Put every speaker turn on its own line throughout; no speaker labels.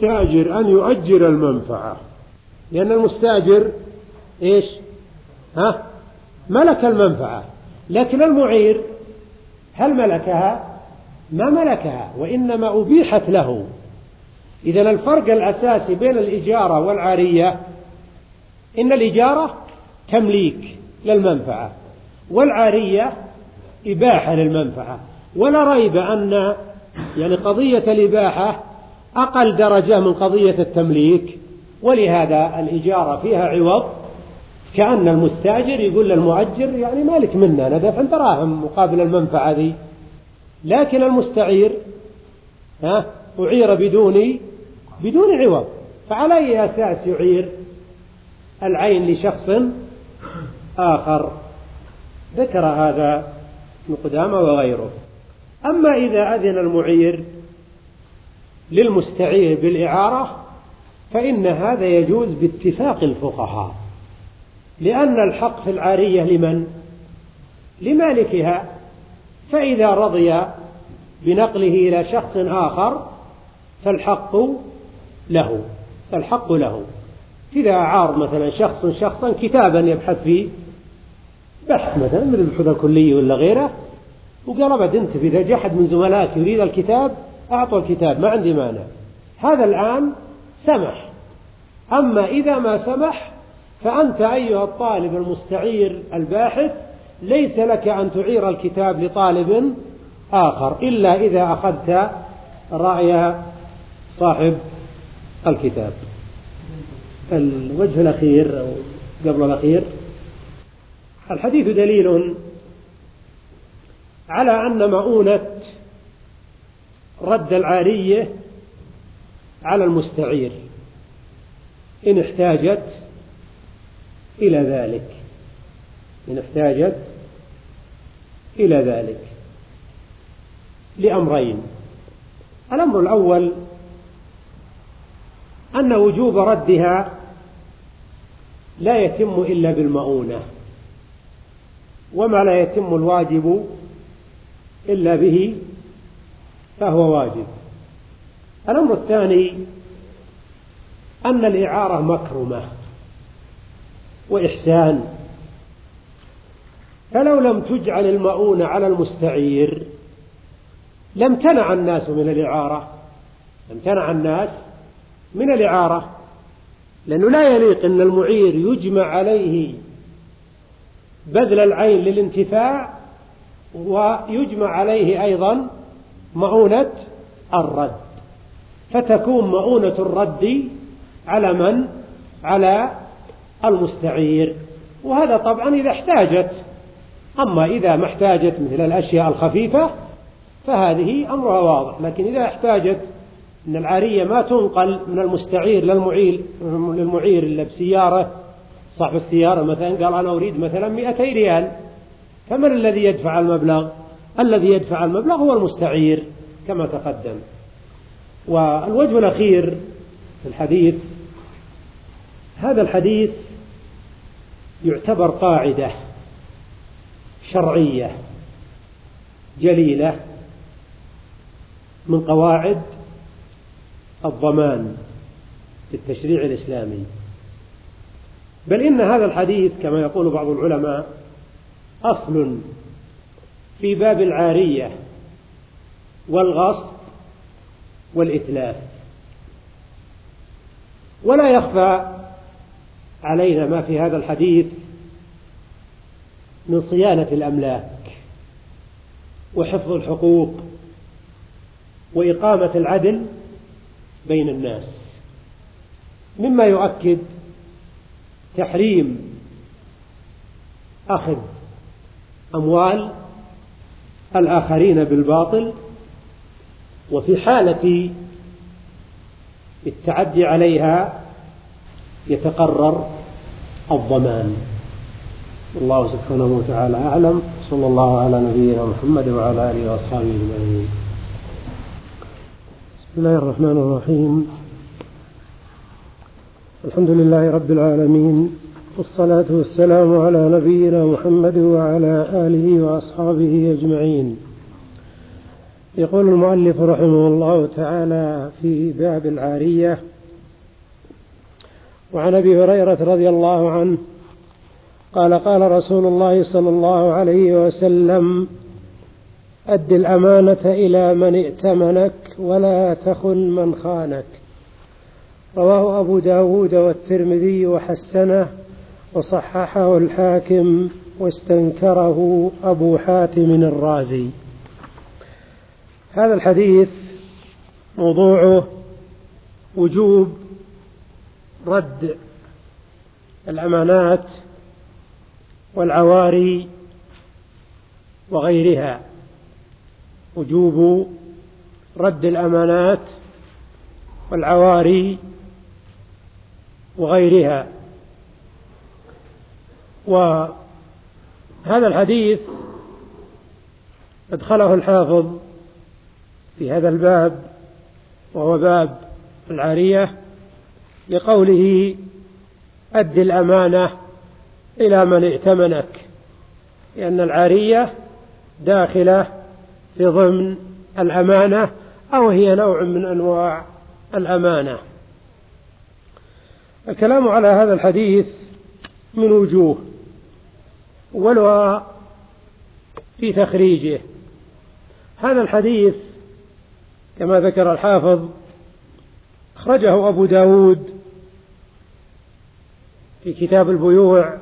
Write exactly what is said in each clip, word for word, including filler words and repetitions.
للمستأجر أن يؤجر المنفعة، لأن المستأجر إيش؟ ها؟ ملك المنفعة، لكن المعير هل ملكها؟ ما ملكها، وإنما أبيحت له. إذن الفرق الأساسي بين الإجارة والعارية إن الإجارة تمليك للمنفعة، والعارية إباحة للمنفعة. ولا ريب أن يعني قضية الإباحة أقل درجة من قضية التمليك، ولهذا الإجارة فيها عوض، كأن المستأجر يقول للمؤجر يعني مالك منا، أنا دافع دراهم مقابل المنفعة ذي. لكن المستعير ها أعير بدون بدون عوض، فعلى أي أساس يعير العين لشخص آخر؟ ذكر هذا ابن قدامة وغيره. أما إذا أذن المعير للمستعير بالإعارة فإن هذا يجوز باتفاق الفقهاء، لأن الحق في العارية لمن؟ لمالكها، فإذا رضي بنقله إلى شخص آخر فالحق له فالحق له إذا أعار مثلا شخص شخصا كتابا يبحث فيه بحث مثلا من البحوث الكلية ولا غيره، وقال أبد أنت إذا جاء أحد من زملائك يريد الكتاب أعطوا الكتاب ما عندي مانع، هذا الآن سمح. أما إذا ما سمح فأنت أيها الطالب المستعير الباحث ليس لك أن تعير الكتاب لطالب آخر إلا إذا أخذت رأي صاحب الكتاب. الوجه الأخير أو قبل الأخير، الحديث دليل على أن مؤونة رد العارية على المستعير إن احتاجت إلى ذلك إن احتاجت إلى ذلك لأمرين. الأمر الأول أن وجوب ردها لا يتم إلا بالمؤونة، وما لا يتم الواجب إلا به فهو واجب. الأمر الثاني أن الإعارة مكرمة وإحسان، فلو لم تجعل المؤونة على المستعير لم تنع الناس من الإعارة لم تنع الناس من الإعارة لأنه لا يليق أن المعير يجمع عليه بذل العين للانتفاع ويجمع عليه أيضا مؤونة الرد، فتكون مؤونة الرد على من؟ على المستعير، وهذا طبعا إذا احتاجت. أما إذا ما احتاجت مثل الأشياء الخفيفة فهذه أمرها واضح، لكن إذا احتاجت أن العارية ما تنقل من المستعير للمعير للمعير إلا بسيارة، صاحب السيارة مثلا قال أنا أريد مثلا مئتي ريال، فمن الذي يدفع المبلغ؟ الذي يدفع المبلغ هو المستعير كما تقدم. والوجه الأخير في الحديث، هذا الحديث يعتبر قاعدة شرعية جليلة من قواعد الضمان في التشريع الإسلامي، بل إن هذا الحديث كما يقول بعض العلماء أصل في باب العارية والغصب والإتلاف. ولا يخفى علينا ما في هذا الحديث من صيانة الأملاك وحفظ الحقوق وإقامة العدل بين الناس، مما يؤكد تحريم أخذ أموال الآخرين بالباطل، وفي حالة التعدي عليها يتقرر الضمان. الله سبحانه وتعالى أعلم، صلى الله على نبينا محمد وعلى آله وأصحابه أجمعين. بسم الله الرحمن الرحيم، الحمد لله رب العالمين، والصلاة والسلام على نبينا محمد وعلى آله وأصحابه أجمعين. يقول المؤلف رحمه الله تعالى في باب العارية: وعن أبي هريرة رضي الله عنه قال: قال رسول الله صلى الله عليه وسلم: أد الأمانة إلى من ائتمنك ولا تخن من خانك. رواه أبو داود والترمذي وحسنه وصححه الحاكم واستنكره أبو حاتم الرازي. هذا الحديث موضوعه وجوب رد الأمانات والعواري وغيرها، وجوب رد الأمانات والعواري وغيرها. وهذا الحديث أدخله الحافظ في هذا الباب، وهو باب العارية، لقوله: أد الأمانة إلى من ائتمنك، لأن العارية داخلة في ضمن الأمانة، أو هي نوع من أنواع الأمانة. الكلام على هذا الحديث من وجوه، أولها في تخريجه. هذا الحديث كما ذكر الحافظ أخرجه أبو داود في كتاب البيوع،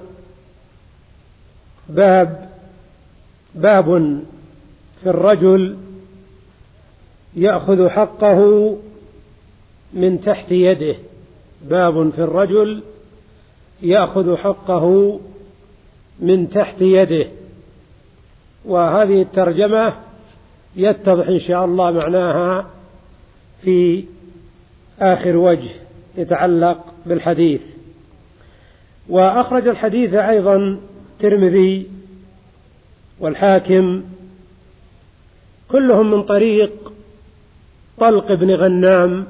باب باب في الرجل يأخذ حقه من تحت يده. باب في الرجل يأخذ حقه من تحت يده. وهذه الترجمة يتضح إن شاء الله معناها في آخر وجه يتعلق بالحديث. وأخرج الحديث أيضا الترمذي والحاكم، كلهم من طريق طلق بن غنام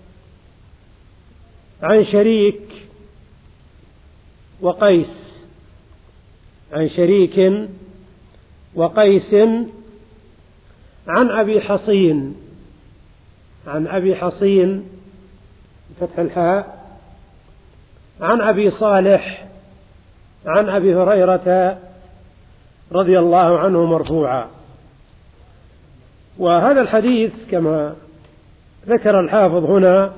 عن شريك وقيس عن شريك وقيس عن أبي حصين عن أبي حصين فتح الحاء عن أبي صالح عن أبي هريرة رضي الله عنه مرفوعا. وهذا الحديث كما ذكر الحافظ هنا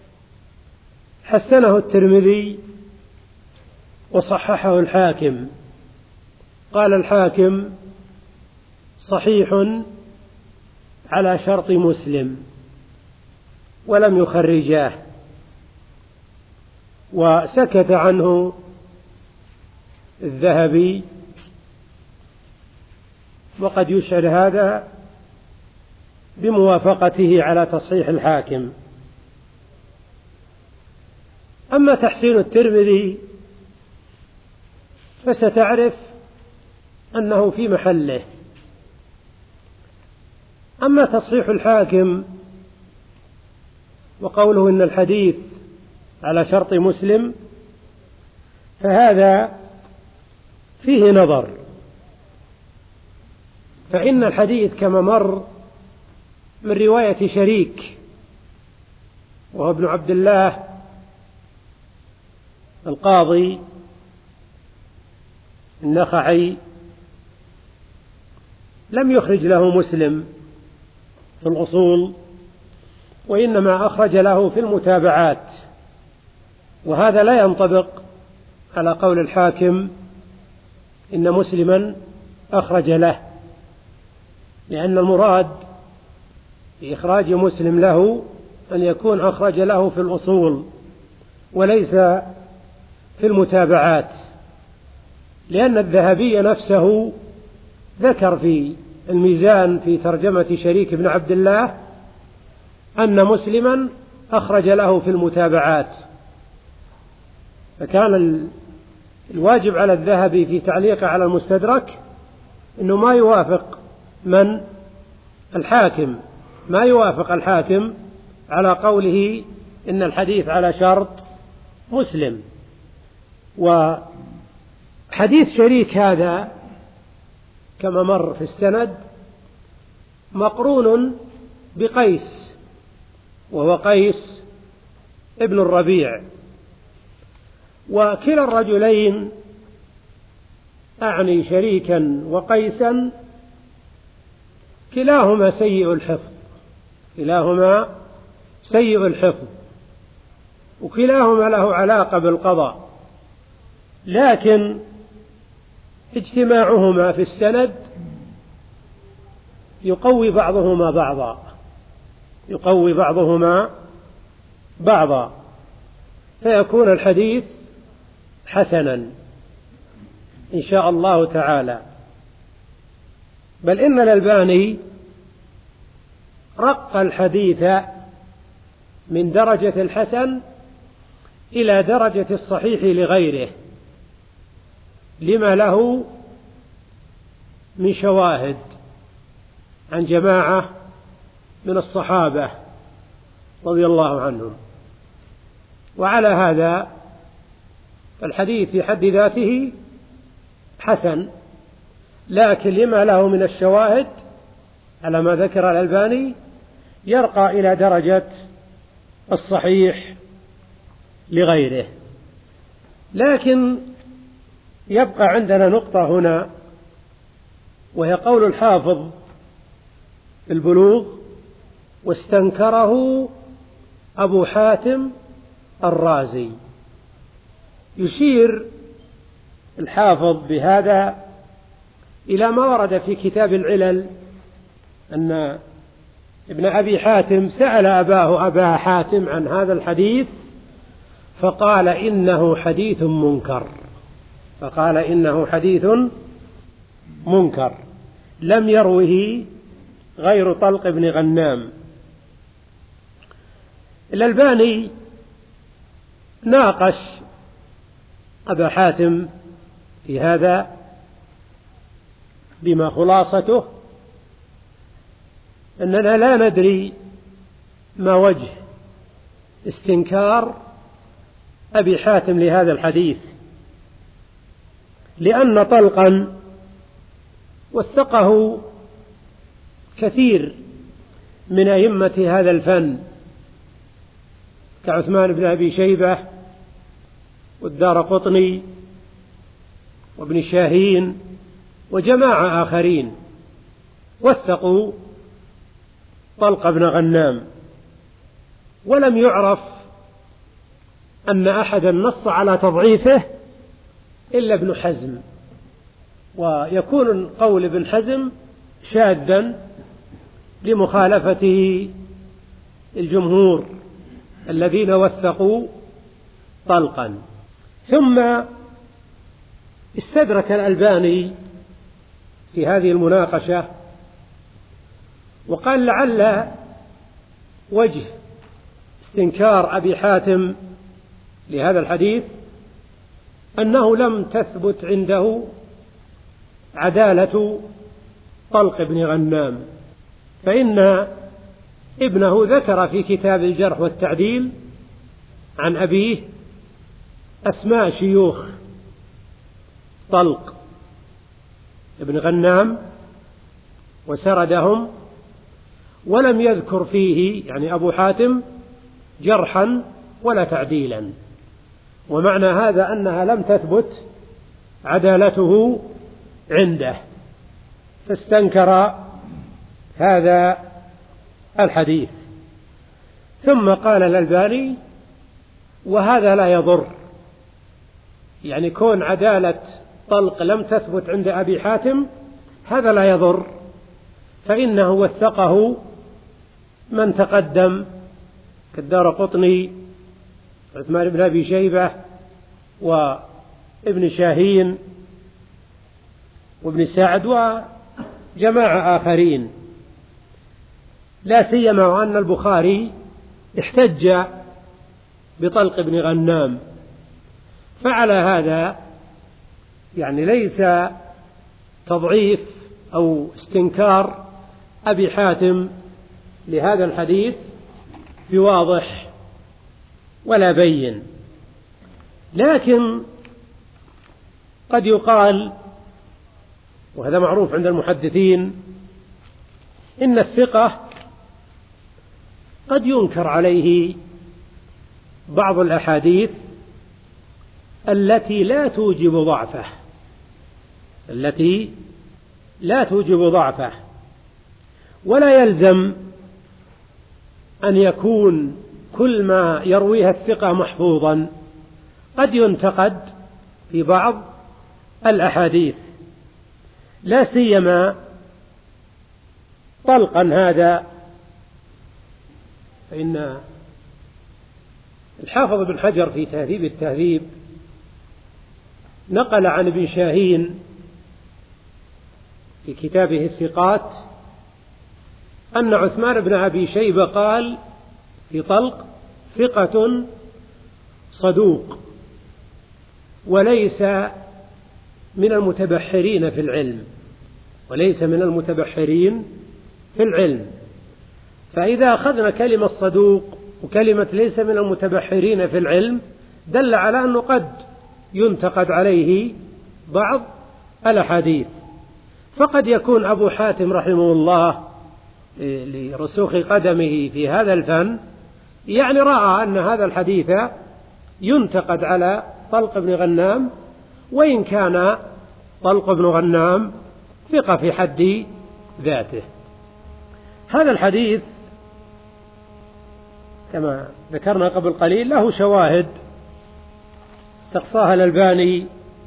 حسنه الترمذي وصححه الحاكم. قال الحاكم: صحيح على شرط مسلم، ولم يخرجاه. وسكت عنه الذهبي، وقد يشعر هذا بموافقته على تصحيح الحاكم. أما تحسين الترمذي فستعرف أنه في محله. أما تصحيح الحاكم وقوله إن الحديث على شرط مسلم فهذا فيه نظر، فإن الحديث كما مر من رواية شريك وهو ابن عبد الله القاضي النخعي لم يخرج له مسلم في الأصول، وإنما أخرج له في المتابعات. وهذا لا ينطبق على قول الحاكم إن مسلما أخرج له، لأن المراد بإخراج مسلم له أن يكون أخرج له في الأصول وليس في المتابعات، لأن الذهبي نفسه ذكر في الميزان في ترجمة شريك بن عبد الله أن مسلما أخرج له في المتابعات. فكان الواجب على الذهبي في تعليقه على المستدرك أنه ما يوافق من الحاكم ما يوافق الحاكم على قوله إن الحديث على شرط مسلم. وحديث شريك هذا كما مر في السند مقرون بقيس، وهو قيس ابن الربيع، وكلا الرجلين أعني شريكا وقيسا كلاهما سيء الحفظ، كلاهما سيء الحفظ، وكلاهما له علاقة بالقضاء، لكن اجتماعهما في السند يقوي بعضهما بعضا، يقوي بعضهما بعضا، فيكون الحديث حسنا إن شاء الله تعالى. بل إن الألباني رق الحديث من درجة الحسن إلى درجة الصحيح لغيره، لما له من شواهد عن جماعة من الصحابة رضي الله عنهم. وعلى هذا الحديث في حد ذاته حسن، لكن لما له من الشواهد على ما ذكر الألباني يرقى إلى درجة الصحيح لغيره. لكن يبقى عندنا نقطة هنا، وهي قول الحافظ في البلوغ: واستنكره أبو حاتم الرازي. يشير الحافظ بهذا إلى ما ورد في كتاب العلل أن ابن أبي حاتم سأل أباه أبا حاتم عن هذا الحديث فقال إنه حديث منكر، فقال إنه حديث منكر لم يروه غير طلق بن غنام. الألباني ناقش أبا حاتم في هذا بما خلاصته أننا لا ندري ما وجه استنكار أبي حاتم لهذا الحديث، لأن طلقا وثقه كثير من أئمة هذا الفن كعثمان بن أبي شيبة والدارقطني وابن شاهين وجماعة آخرين وثقوا طلق بن غنام، ولم يعرف أن أحدا نص على تضعيفه إلا ابن حزم، ويكون قول ابن حزم شاذا لمخالفته الجمهور الذين وثقوا طلقا. ثم استدرك الألباني في هذه المناقشة وقال لعل وجه استنكار أبي حاتم لهذا الحديث أنه لم تثبت عنده عدالة طلق بن غنام، فإن ابنه ذكر في كتاب الجرح والتعديل عن أبيه أسماء شيوخ طلق بن غنام وسردهم، ولم يذكر فيه يعني أبو حاتم جرحا ولا تعديلا، ومعنى هذا أنها لم تثبت عدالته عنده، فاستنكر هذا الحديث. ثم قال الألباني: وهذا لا يضر، يعني كون عدالة طلق لم تثبت عند أبي حاتم هذا لا يضر، فإنه وثقه من تقدم كالدارقطني عثمان بن أبي شيبة وابن شاهين وابن سعد وجماعة آخرين، لا سيما وأن البخاري احتج بطلق بن غنام. فعلى هذا يعني ليس تضعيف أو استنكار أبي حاتم لهذا الحديث بواضح ولا بين، لكن قد يقال، وهذا معروف عند المحدثين، إن الثقة قد ينكر عليه بعض الأحاديث التي لا توجب ضعفه التي لا توجب ضعفه ولا يلزم أن يكون كل ما يرويها الثقة محفوظا، قد ينتقد في بعض الأحاديث، لا سيما طلقا هذا، فإن الحافظ بن حجر في تهذيب التهذيب نقل عن ابن شاهين في كتابه الثقات أن عثمان بن أبي شيبة قال في طلق: ثقة صدوق وليس من المتبحرين في العلم وليس من المتبحرين في العلم. فإذا أخذنا كلمة صدوق وكلمة ليس من المتبحرين في العلم دل على أنه قد ينتقد عليه بعض الأحاديث. فقد يكون أبو حاتم رحمه الله لرسوخ قدمه في هذا الفن يعني رأى أن هذا الحديث ينتقد على طلق بن غنام، وإن كان طلق بن غنام ثقة في حد ذاته. هذا الحديث كما ذكرنا قبل قليل له شواهد استقصاها الألباني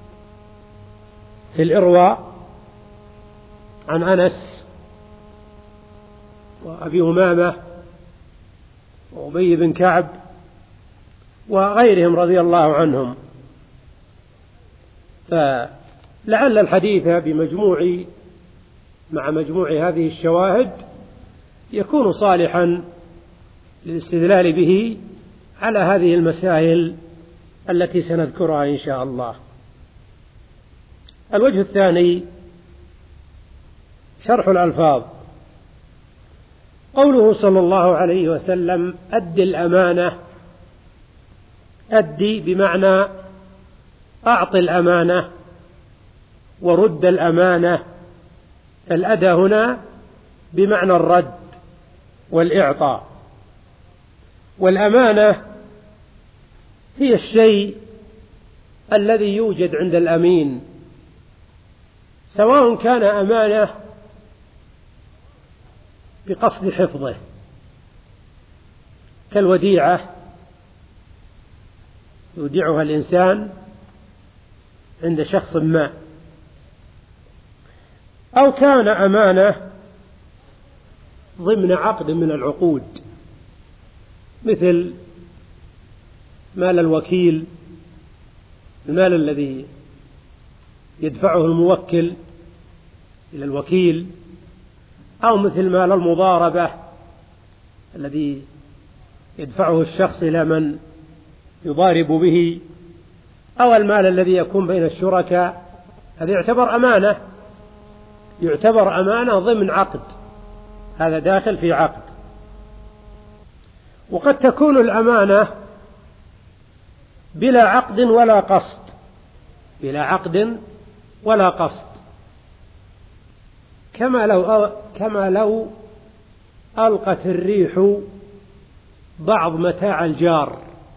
في الإرواء عن أنس وأبي أمامة وأبي بن كعب وغيرهم رضي الله عنهم. فلعل الحديث بمجموع مع مجموع هذه الشواهد يكون صالحا للاستدلال به على هذه المسائل التي سنذكرها إن شاء الله. الوجه الثاني شرح الألفاظ. قوله صلى الله عليه وسلم: أد الأمانة، أدي بمعنى أعط الأمانة ورد الأمانة، فالأدى هنا بمعنى الرد والإعطاء. والأمانة هي الشيء الذي يوجد عند الأمين، سواء كان أمانة بقصد حفظه كالوديعة يودعها الإنسان عند شخص ما، أو كان أمانة ضمن عقد من العقود، مثل مال الوكيل، المال الذي يدفعه الموكل إلى الوكيل، أو مثل مال المضاربة الذي يدفعه الشخص إلى من يضارب به، أو المال الذي يكون بين الشركاء، هذا يعتبر أمانة يعتبر أمانة ضمن عقد، هذا داخل في عقد. وقد تكون الأمانة بلا عقد ولا قصد بلا عقد ولا قصد كما لو كما لو ألقت الريح بعض متاع الجار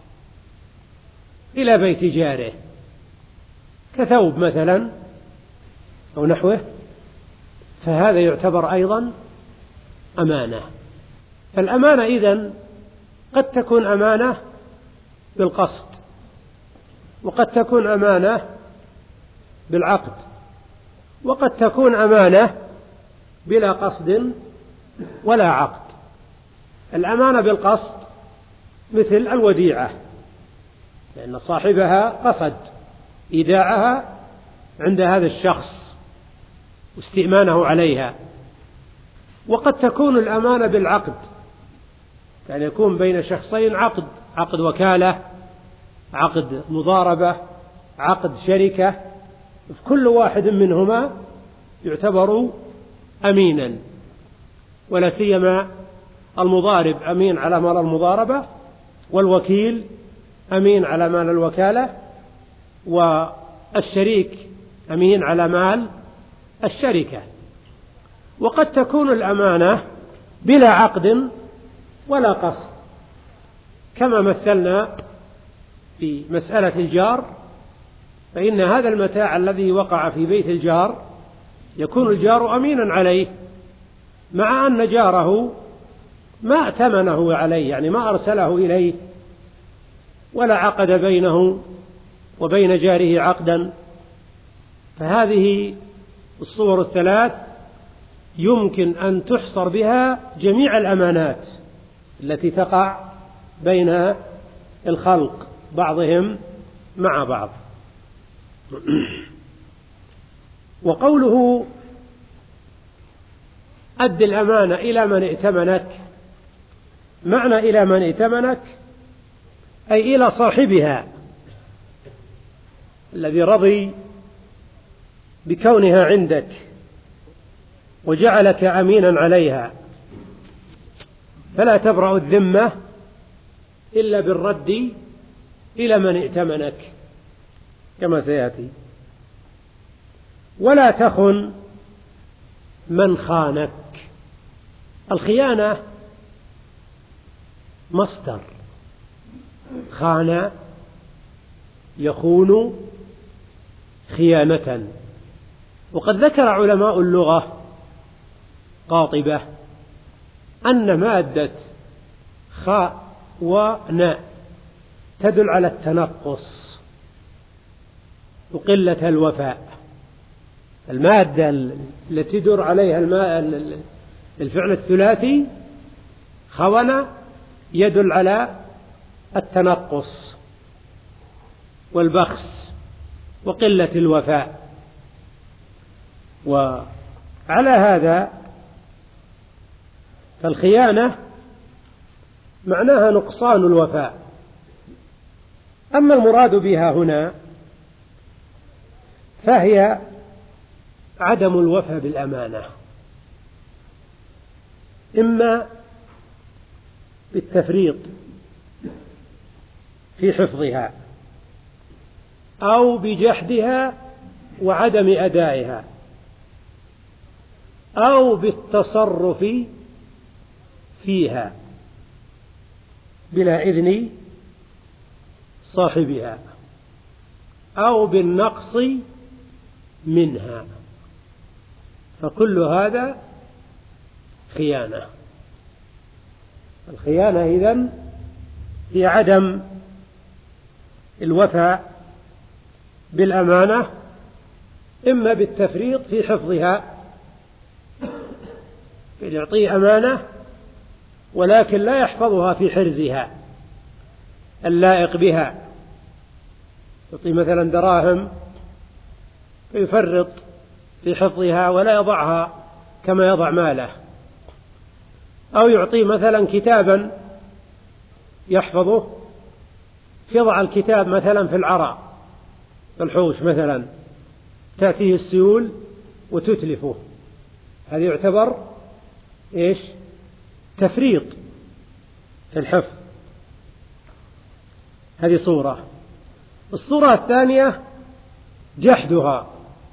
إلى بيت جاره كثوب مثلا أو نحوه، فهذا يعتبر أيضا أمانة. فالأمانة إذن قد تكون أمانة بالقصد، وقد تكون أمانة بالعقد، وقد تكون أمانة بلا قصد ولا عقد. الأمانة بالقصد مثل الوديعة، لأن صاحبها قصد إيداعها عند هذا الشخص واستئمانه عليها. وقد تكون الأمانة بالعقد، كان يكون بين شخصين عقد عقد وكالة، عقد مضاربة، عقد شركة، كل واحد منهما يعتبر أمينا، ولا سيما المضارب أمين على مال المضاربة، والوكيل أمين على مال الوكالة، و... الشريك أمين على مال الشركة. والشريك أمين على مال الشركة، والشريك أمين على مال الوكالة، والوكيل أمين على مال الوكالة، والشريك أمين على مال الوكالة، والوكيل أمين على مال الشركة. والشريك أمين على مال الوكالة، والوكيل أمين على مال الوكالة، والشريك أمين على مال الشركة. وقد تكون الأمانة بلا عقد ولا قصد، كما مثلنا في مسألة الجار، فإن هذا المتاع الذي وقع في بيت الجار يكون الجار أمينا عليه، مع أن جاره ما ائتمنه عليه، يعني ما أرسله إليه ولا عقد بينه وبين جاره عقدا. فهذه الصور الثلاث يمكن أن تحصر بها جميع الأمانات التي تقع بين الخلق بعضهم مع بعض. وقوله أد الأمانة إلى من ائتمنك، معنى إلى من ائتمنك أي إلى صاحبها الذي رضي بكونها عندك وجعلك أمينا عليها، فلا تبرأ الذمة إلا بالرد إلى من ائتمنك كما سيأتي. ولا تخن من خانك. الخيانة مصدر، خان يخون خيانة. وقد ذكر علماء اللغة قاطبة أن مادة خاء وناء تدل على التنقص وقلة الوفاء. المادة التي تدور عليها الفعل الثلاثي خون يدل على التنقص والبخس وقلة الوفاء. وعلى هذا فالخيانة معناها نقصان الوفاء. أما المراد بها هنا فهي عدم الوفاء بالأمانة، إما بالتفريط في حفظها أو بجحدها وعدم أدائها أو بالتصرف فيها بلا إذن صاحبها أو بالنقص منها، فكل هذا خيانة. الخيانة إذن هي عدم الوفاء بالأمانة، إما بالتفريط في حفظها، يعطيه أمانة ولكن لا يحفظها في حرزها اللائق بها، يعطي مثلا دراهم فيفرط في حفظها ولا يضعها كما يضع ماله، أو يعطي مثلا كتابا يحفظه يضع الكتاب مثلا في العراء في الحوش مثلا، تأتيه السيول وتتلفه، هذا يعتبر إيش؟ تفريط في الحفظ. هذه صورة. الصورة الثانية جحدها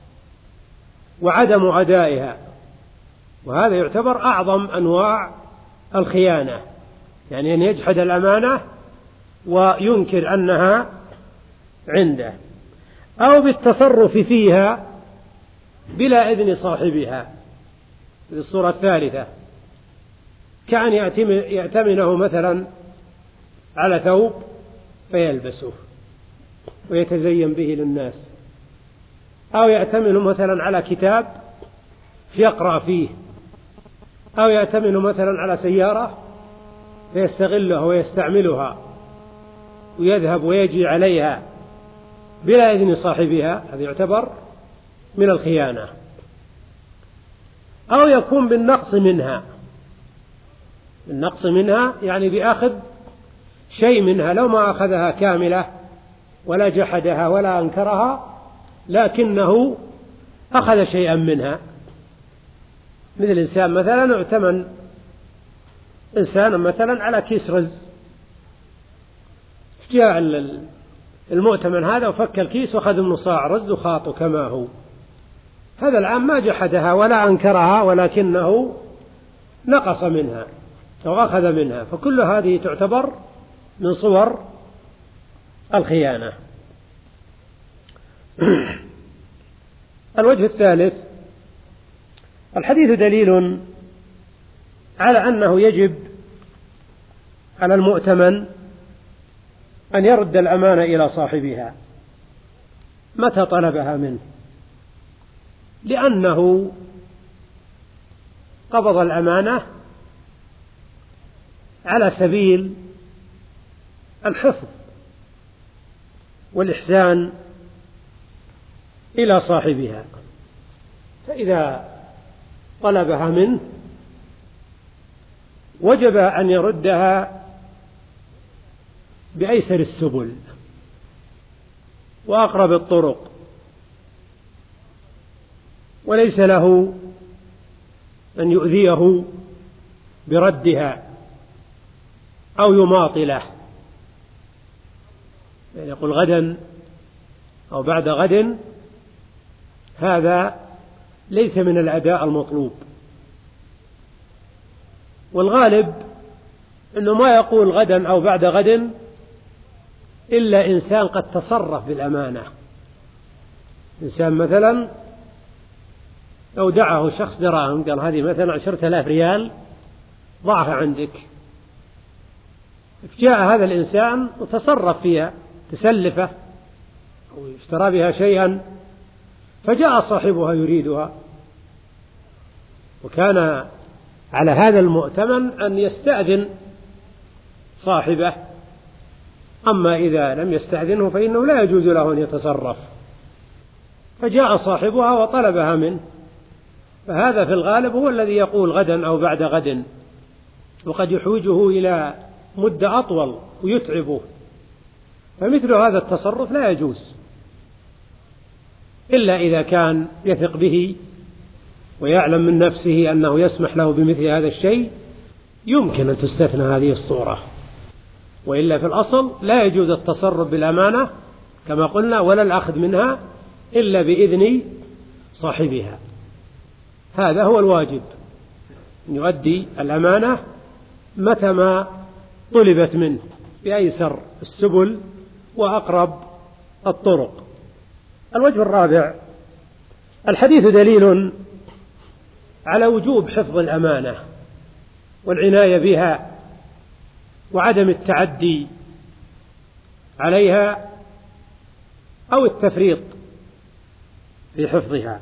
وعدم أدائها، وهذا يعتبر أعظم أنواع الخيانة، يعني أن يجحد الأمانة وينكر أنها عنده، أو بالتصرف فيها بلا إذن صاحبها. في الصورة الثالثة كأن يأتمنه مثلا على ثوب فيلبسه ويتزين به للناس، أو يأتمن مثلا على كتاب يقرأ فيه، أو يأتمن مثلا على سيارة فيستغلها ويستعملها ويذهب ويجي عليها بلا إذن صاحبها، هذا يعتبر من الخيانة. أو يكون بالنقص منها، النقص منها يعني بأخذ شيء منها، لو ما أخذها كاملة ولا جحدها ولا أنكرها لكنه أخذ شيئا منها، مثل إنسان مثلا اعتمن إنسان مثلا على كيس رز، جاء المؤتمن هذا وفك الكيس وأخذ منه صاع رز وخاطه كما هو، هذا العام ما جحدها ولا أنكرها، ولكنه نقص منها أو أخذ منها، فكل هذه تعتبر من صور الخيانة. الوجه الثالث: الحديث دليل على أنه يجب على المؤتمن أن يرد الأمانة إلى صاحبها متى طلبها منه، لأنه قبض الأمانة على سبيل الحفظ والإحسان إلى صاحبها، فإذا طلبها منه وجب أن يردها بأيسر السبل وأقرب الطرق، وليس له أن يؤذيه بردها أو يماطله، يعني يقول غدا أو بعد غد، هذا ليس من الأداء المطلوب. والغالب أنه ما يقول غدا أو بعد غد إلا إنسان قد تصرف بالأمانة. إنسان مثلا لو دعاه شخص دراهم، قال هذه مثلا عشرة آلاف ريال ضعها عندك، جاء هذا الإنسان وتصرف فيها، تسلفه أو اشترى بها شيئا، فجاء صاحبها يريدها، وكان على هذا المؤتمن أن يستأذن صاحبه، أما إذا لم يستأذنه فإنه لا يجوز له أن يتصرف. فجاء صاحبها وطلبها منه، فهذا في الغالب هو الذي يقول غدا أو بعد غد، وقد يحوجه إلى مدة أطول ويتعبه، فمثل هذا التصرف لا يجوز إلا إذا كان يثق به ويعلم من نفسه أنه يسمح له بمثل هذا الشيء، يمكن أن تستثنى هذه الصورة، وإلا في الأصل لا يجوز التصرف بالأمانة كما قلنا، ولا الأخذ منها إلا بإذن صاحبها. هذا هو الواجب، أن يؤدي الأمانة متى ما طلبت منه بأيسر السبل وأقرب الطرق. الوجه الرابع: الحديث دليل على وجوب حفظ الأمانة والعناية بها وعدم التعدي عليها أو التفريط في حفظها.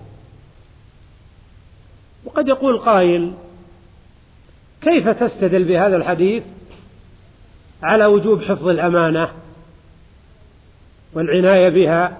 وقد يقول قائل: كيف تستدل بهذا الحديث على وجوب حفظ الأمانة والعناية بها،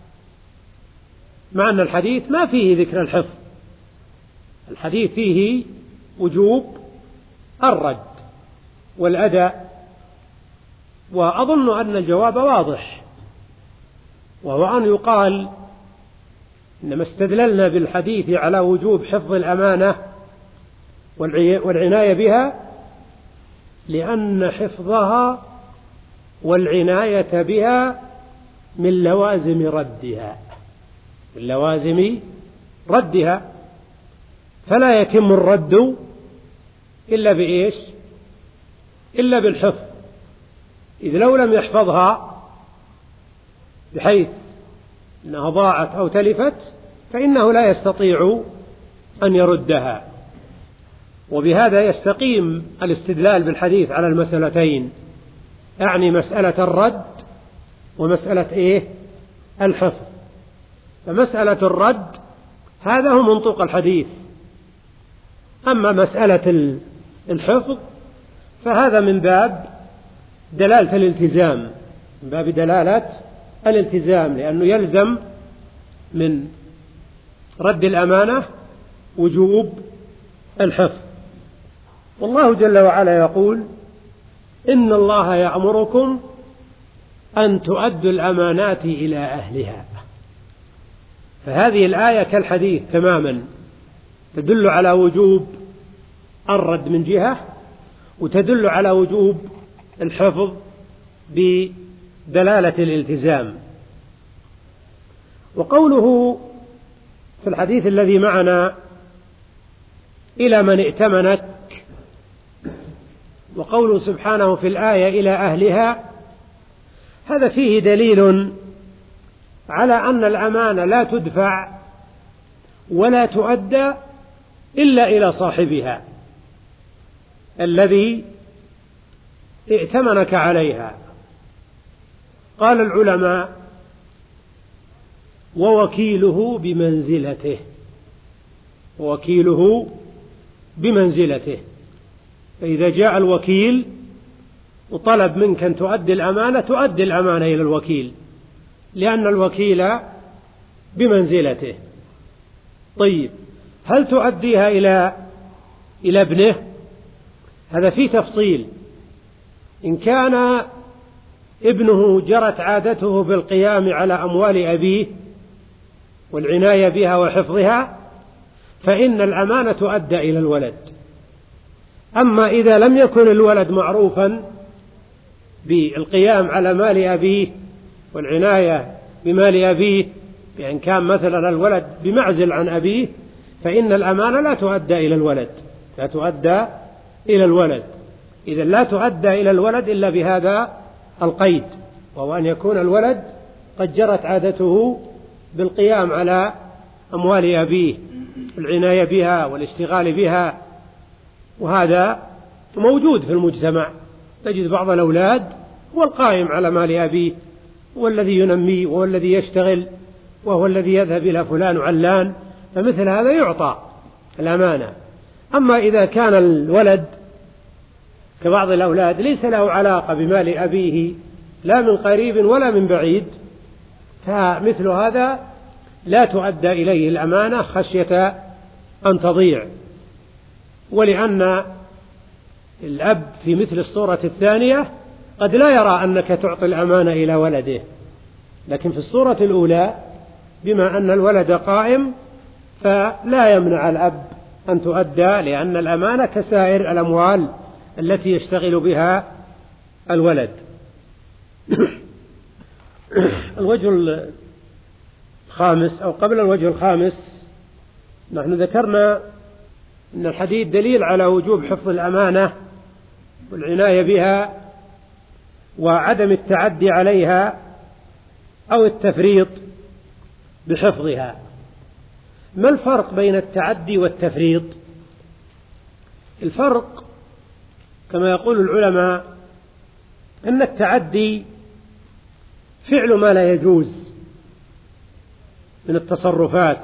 مع أن الحديث ما فيه ذكر الحفظ؟ الحديث فيه وجوب الرد والأداء، وأظن أن الجواب واضح، وهو أن يقال إنما استدللنا بالحديث على وجوب حفظ الأمانة والعناية بها لأن حفظها والعناية بها من لوازم ردها من لوازم ردها فلا يتم الرد إلا بإيش؟ إلا بالحفظ، إذ لو لم يحفظها بحيث أنها ضاعت أو تلفت فإنه لا يستطيع أن يردها. وبهذا يستقيم الاستدلال بالحديث على المسألتين، أعني مسألة الرد ومسألة إيه؟ الحفظ. فمسألة الرد هذا هو منطوق الحديث، أما مسألة الحفظ فهذا من باب دلالة الالتزام، من باب دلالة الالتزام، لأنه يلزم من رد الأمانة وجوب الحفظ. والله جل وعلا يقول: إن الله يأمركم أن تؤدوا الأمانات إلى أهلها. فهذه الآية كالحديث تماما، تدل على وجوب الرد من جهة، وتدل على وجوب الحفظ بدلالة الالتزام. وقوله في الحديث الذي معنا إلى من ائتمنك، وقوله سبحانه في الآية إلى أهلها، هذا فيه دليل على أن الأمانة لا تدفع ولا تؤدى إلا إلى صاحبها الذي ائتمنك عليها. قال العلماء: ووكيله بمنزلته، ووكيله بمنزلته. فإذا جاء الوكيل وطلب منك أن تؤدي الأمانة، تؤدي الأمانة إلى الوكيل، لأن الوكيل بمنزلته. طيب، هل تؤديها إلى إلى ابنه؟ هذا فيه تفصيل. إن كان ابنه جرت عادته بالقيام على أموال أبيه والعناية بها وحفظها، فإن الأمانة تؤدى إلى الولد. أما إذا لم يكن الولد معروفا بالقيام على مال أبيه والعناية بمال أبيه، بأن كان مثلا الولد بمعزل عن أبيه، فإن الأمانة لا تؤدى إلى الولد، لا تؤدى إلى الولد. إذا لا تؤدى إلى الولد إلا بهذا القيد، وهو أن يكون الولد قد جرت عادته بالقيام على أموال أبيه والعناية بها والاشتغال بها. وهذا موجود في المجتمع، تجد بعض الأولاد هو القائم على مال أبيه، هو الذي ينميه، وهو الذي يشتغل، وهو الذي يذهب إلى فلان وعلان، فمثل هذا يعطى الأمانة. أما إذا كان الولد كبعض الأولاد ليس له علاقة بمال أبيه لا من قريب ولا من بعيد، فمثل هذا لا تؤدى إليه الأمانة خشية أن تضيع. ولأن الأب في مثل الصورة الثانية قد لا يرى أنك تعطي الأمانة إلى ولده، لكن في الصورة الأولى بما أن الولد قائم فلا يمنع الأب أن تؤدى، لأن الأمانة كسائر الأموال التي يشتغل بها الولد. الوجه الخامس أو قبل الوجه الخامس، نحن ذكرنا أن الحديث دليل على وجوب حفظ الأمانة والعناية بها وعدم التعدي عليها أو التفريط بحفظها. ما الفرق بين التعدي والتفريط؟ الفرق كما يقول العلماء أن التعدي فعل ما لا يجوز من التصرفات،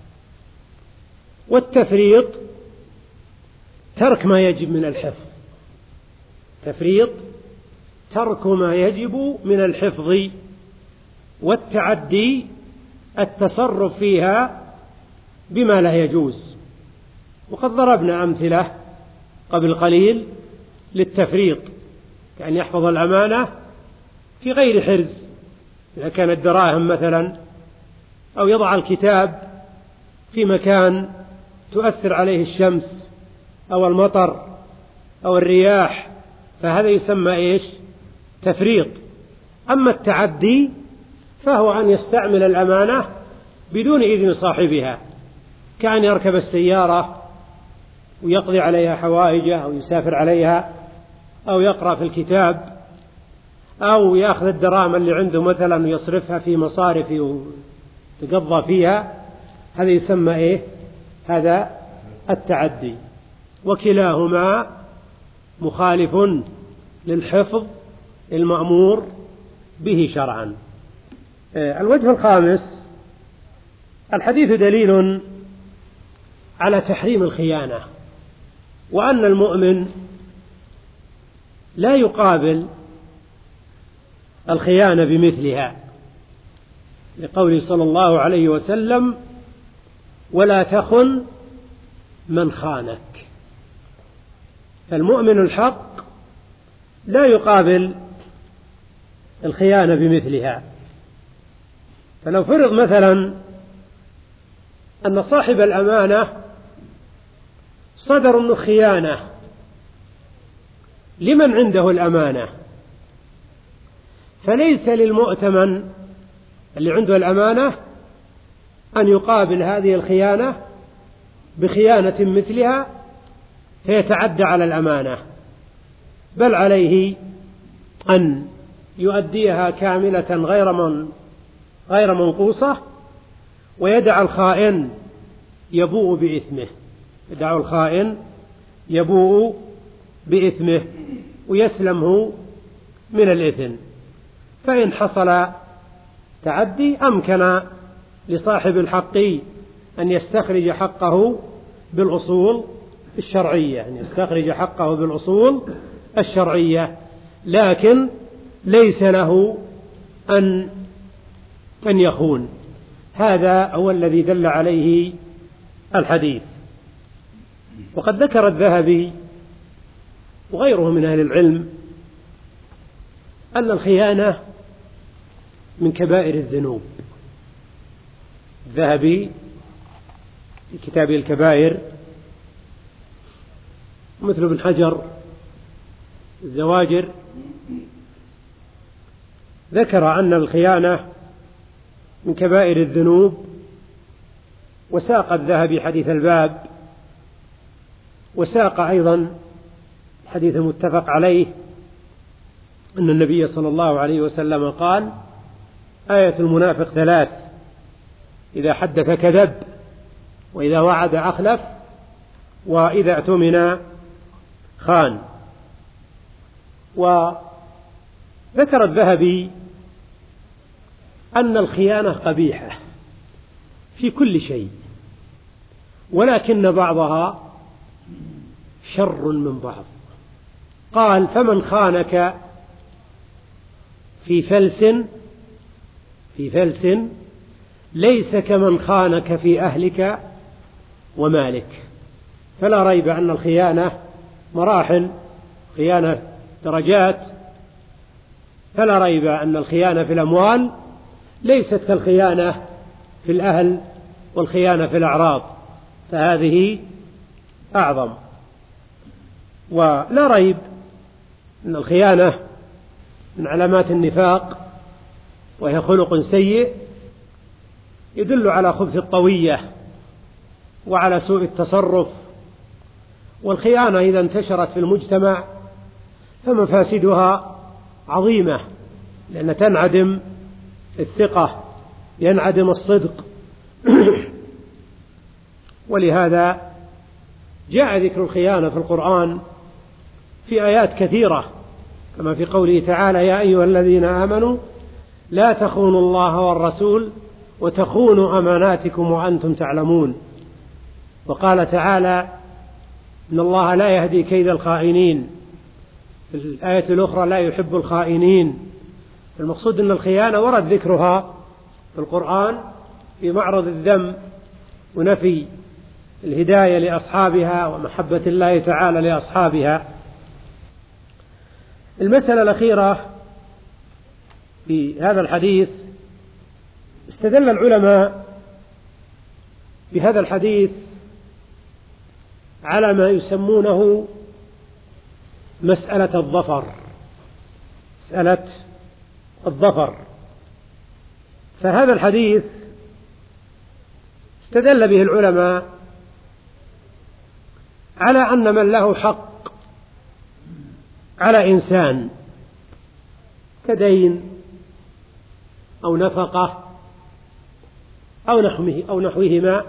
والتفريط ترك ما يجب من الحفظ. تفريط ترك ما يجب من الحفظ، والتعدي التصرف فيها بما لا يجوز. وقد ضربنا أمثلة قبل قليل للتفريط، كأن يحفظ الأمانة في غير حرز إذا كانت دراهم مثلا، أو يضع الكتاب في مكان تؤثر عليه الشمس أو المطر أو الرياح، فهذا يسمى إيش؟ تفريط. أما التعدي فهو أن يستعمل الأمانة بدون إذن صاحبها، كأن يركب السيارة ويقضي عليها حوائجه، أو يسافر عليها، أو يقرأ في الكتاب، أو يأخذ الدراهم اللي عنده مثلا ويصرفها في مصارف ويتقضى فيها، هذا يسمى إيه؟ هذا التعدي. وكلاهما مخالف للحفظ المأمور به شرعا. الوجه الخامس، الحديث دليل على تحريم الخيانة، وأن المؤمن لا يقابل الخيانة بمثلها، لقوله صلى الله عليه وسلم: ولا تخن من خانك. فالمؤمن الحق لا يقابل الخيانة بمثلها. فلو فرض مثلا أن صاحب الأمانة صدر منه خيانة لمن عنده الأمانة، فليس للمؤتمن اللي عنده الأمانة أن يقابل هذه الخيانة بخيانة مثلها فيتعدى على الأمانة، بل عليه أن يؤديها كاملة غير من غير منقوصة، ويدع الخائن يبوء بإثمه يدع الخائن يبوء بإثمه ويسلمه من الإثم. فإن حصل تعدي أمكن لصاحب الحق أن يستخرج حقه بالأصول الشرعية أن يستخرج حقه بالأصول الشرعية، لكن ليس له أن أن يخون. هذا هو الذي دل عليه الحديث. وقد ذكر الذهبي وغيره من أهل العلم أن الخيانة من كبائر الذنوب. الذهبي في كتابه الكبائر، مثل ابن حجر الزواجر، ذكر أن الخيانة من كبائر الذنوب، وساق الذهبي حديث الباب، وساق أيضا حديث متفق عليه أن النبي صلى الله عليه وسلم قال: آية المنافق ثلاث: إذا حدث كذب، وإذا وعد أخلف، وإذا اؤتمن خان. وذكر الذهبي أن الخيانة قبيحة في كل شيء، ولكن بعضها شر من بعض. قال: فمن خانك في فلس في فلس ليس كمن خانك في أهلك ومالك. فلا ريب أن الخيانة مراحل، خيانة درجات. فلا ريب أن الخيانة في الأموال ليست كالخيانة في الأهل والخيانة في الأعراض، فهذه أعظم. ولا ريب أن الخيانة من علامات النفاق، وهي خلق سيء يدل على خبث الطوية وعلى سوء التصرف. والخيانة إذا انتشرت في المجتمع فمفاسدها عظيمة، لأن تنعدم الثقة، ينعدم الصدق. ولهذا جاء ذكر الخيانة في القرآن في آيات كثيرة، كما في قوله تعالى: يا أيها الذين آمنوا لا تخونوا الله والرسول وتخونوا أماناتكم وأنتم تعلمون. وقال تعالى: إن الله لا يهدي كيد الخائنين. في الآية الأخرى: لا يحب الخائنين. المقصود أن الخيانة ورد ذكرها في القرآن في معرض الذم ونفي الهداية لأصحابها ومحبة الله تعالى لأصحابها. المسألة الأخيرة في هذا الحديث: استدل العلماء بهذا الحديث على ما يسمونه مسألة الظفر مسألة الظفر فهذا الحديث استدل به العلماء على أن من له حق على إنسان كدين أو نفقة أو نحوه أو نحوهما،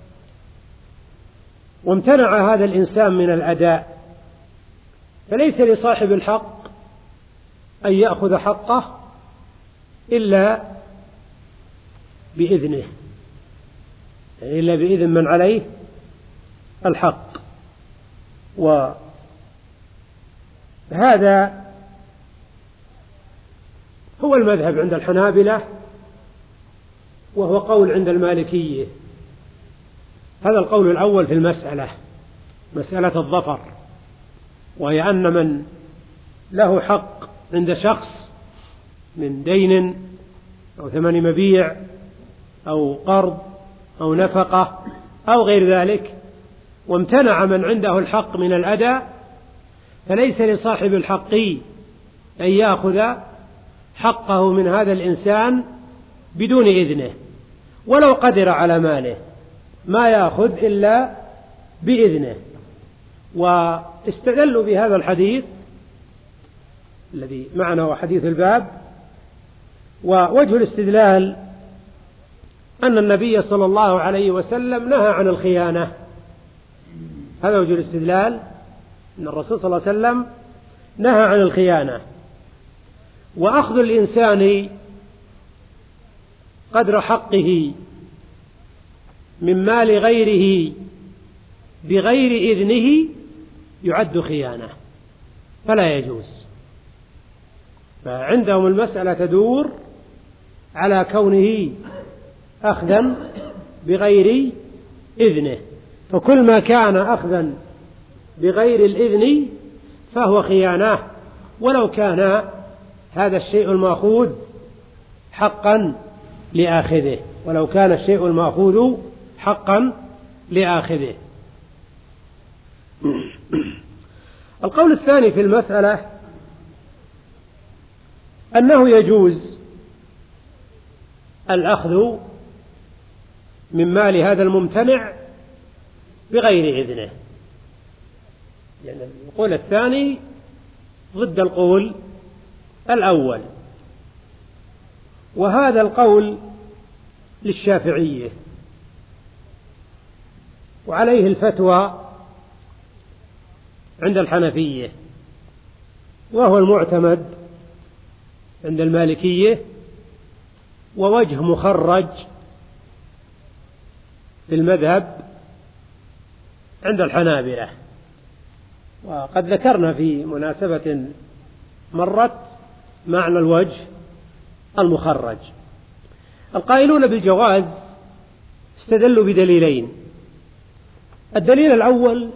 وامتنع هذا الإنسان من الأداء، فليس لصاحب الحق أن يأخذ حقه إلا بإذنه، يعني إلا بإذن من عليه الحق. وهذا هو المذهب عند الحنابلة، وهو قول عند المالكية. هذا القول الأول في المسألة، مسألة الظفر، وهي أن من له حق عند شخص من دين أو ثمن مبيع أو قرض أو نفقة أو غير ذلك، وامتنع من عنده الحق من الأداء، فليس لصاحب الحق أن يأخذ حقه من هذا الإنسان بدون إذنه، ولو قدر على ماله ما يأخذ إلا بإذنه. واستدلوا بهذا الحديث الذي معنا هو حديث الباب. ووجه الاستدلال أن النبي صلى الله عليه وسلم نهى عن الخيانة. هذا وجه الاستدلال، أن الرسول صلى الله عليه وسلم نهى عن الخيانة. وأخذ الإنسان قدر حقه من مال غيره بغير إذنه يعد خيانة، فلا يجوز. فعندهم المسألة تدور على كونه أخذا بغير إذنه، فكل ما كان أخذا بغير الإذن فهو خيانة، ولو كان هذا الشيء المأخوذ حقا لآخذه، ولو كان الشيء المأخوذ حقا لآخذه. القول الثاني في المسألة أنه يجوز الأخذ من مال هذا الممتنع بغير إذنه، يعني القول الثاني ضد القول الأول. وهذا القول للشافعية، وعليه الفتوى عند الحنفية، وهو المعتمد عند المالكية، ووجه مخرج في المذهب عند الحنابلة. وقد ذكرنا في مناسبة مرت معنى الوجه المخرج. القائلون بالجواز استدلوا بدليلين. الدليل الأول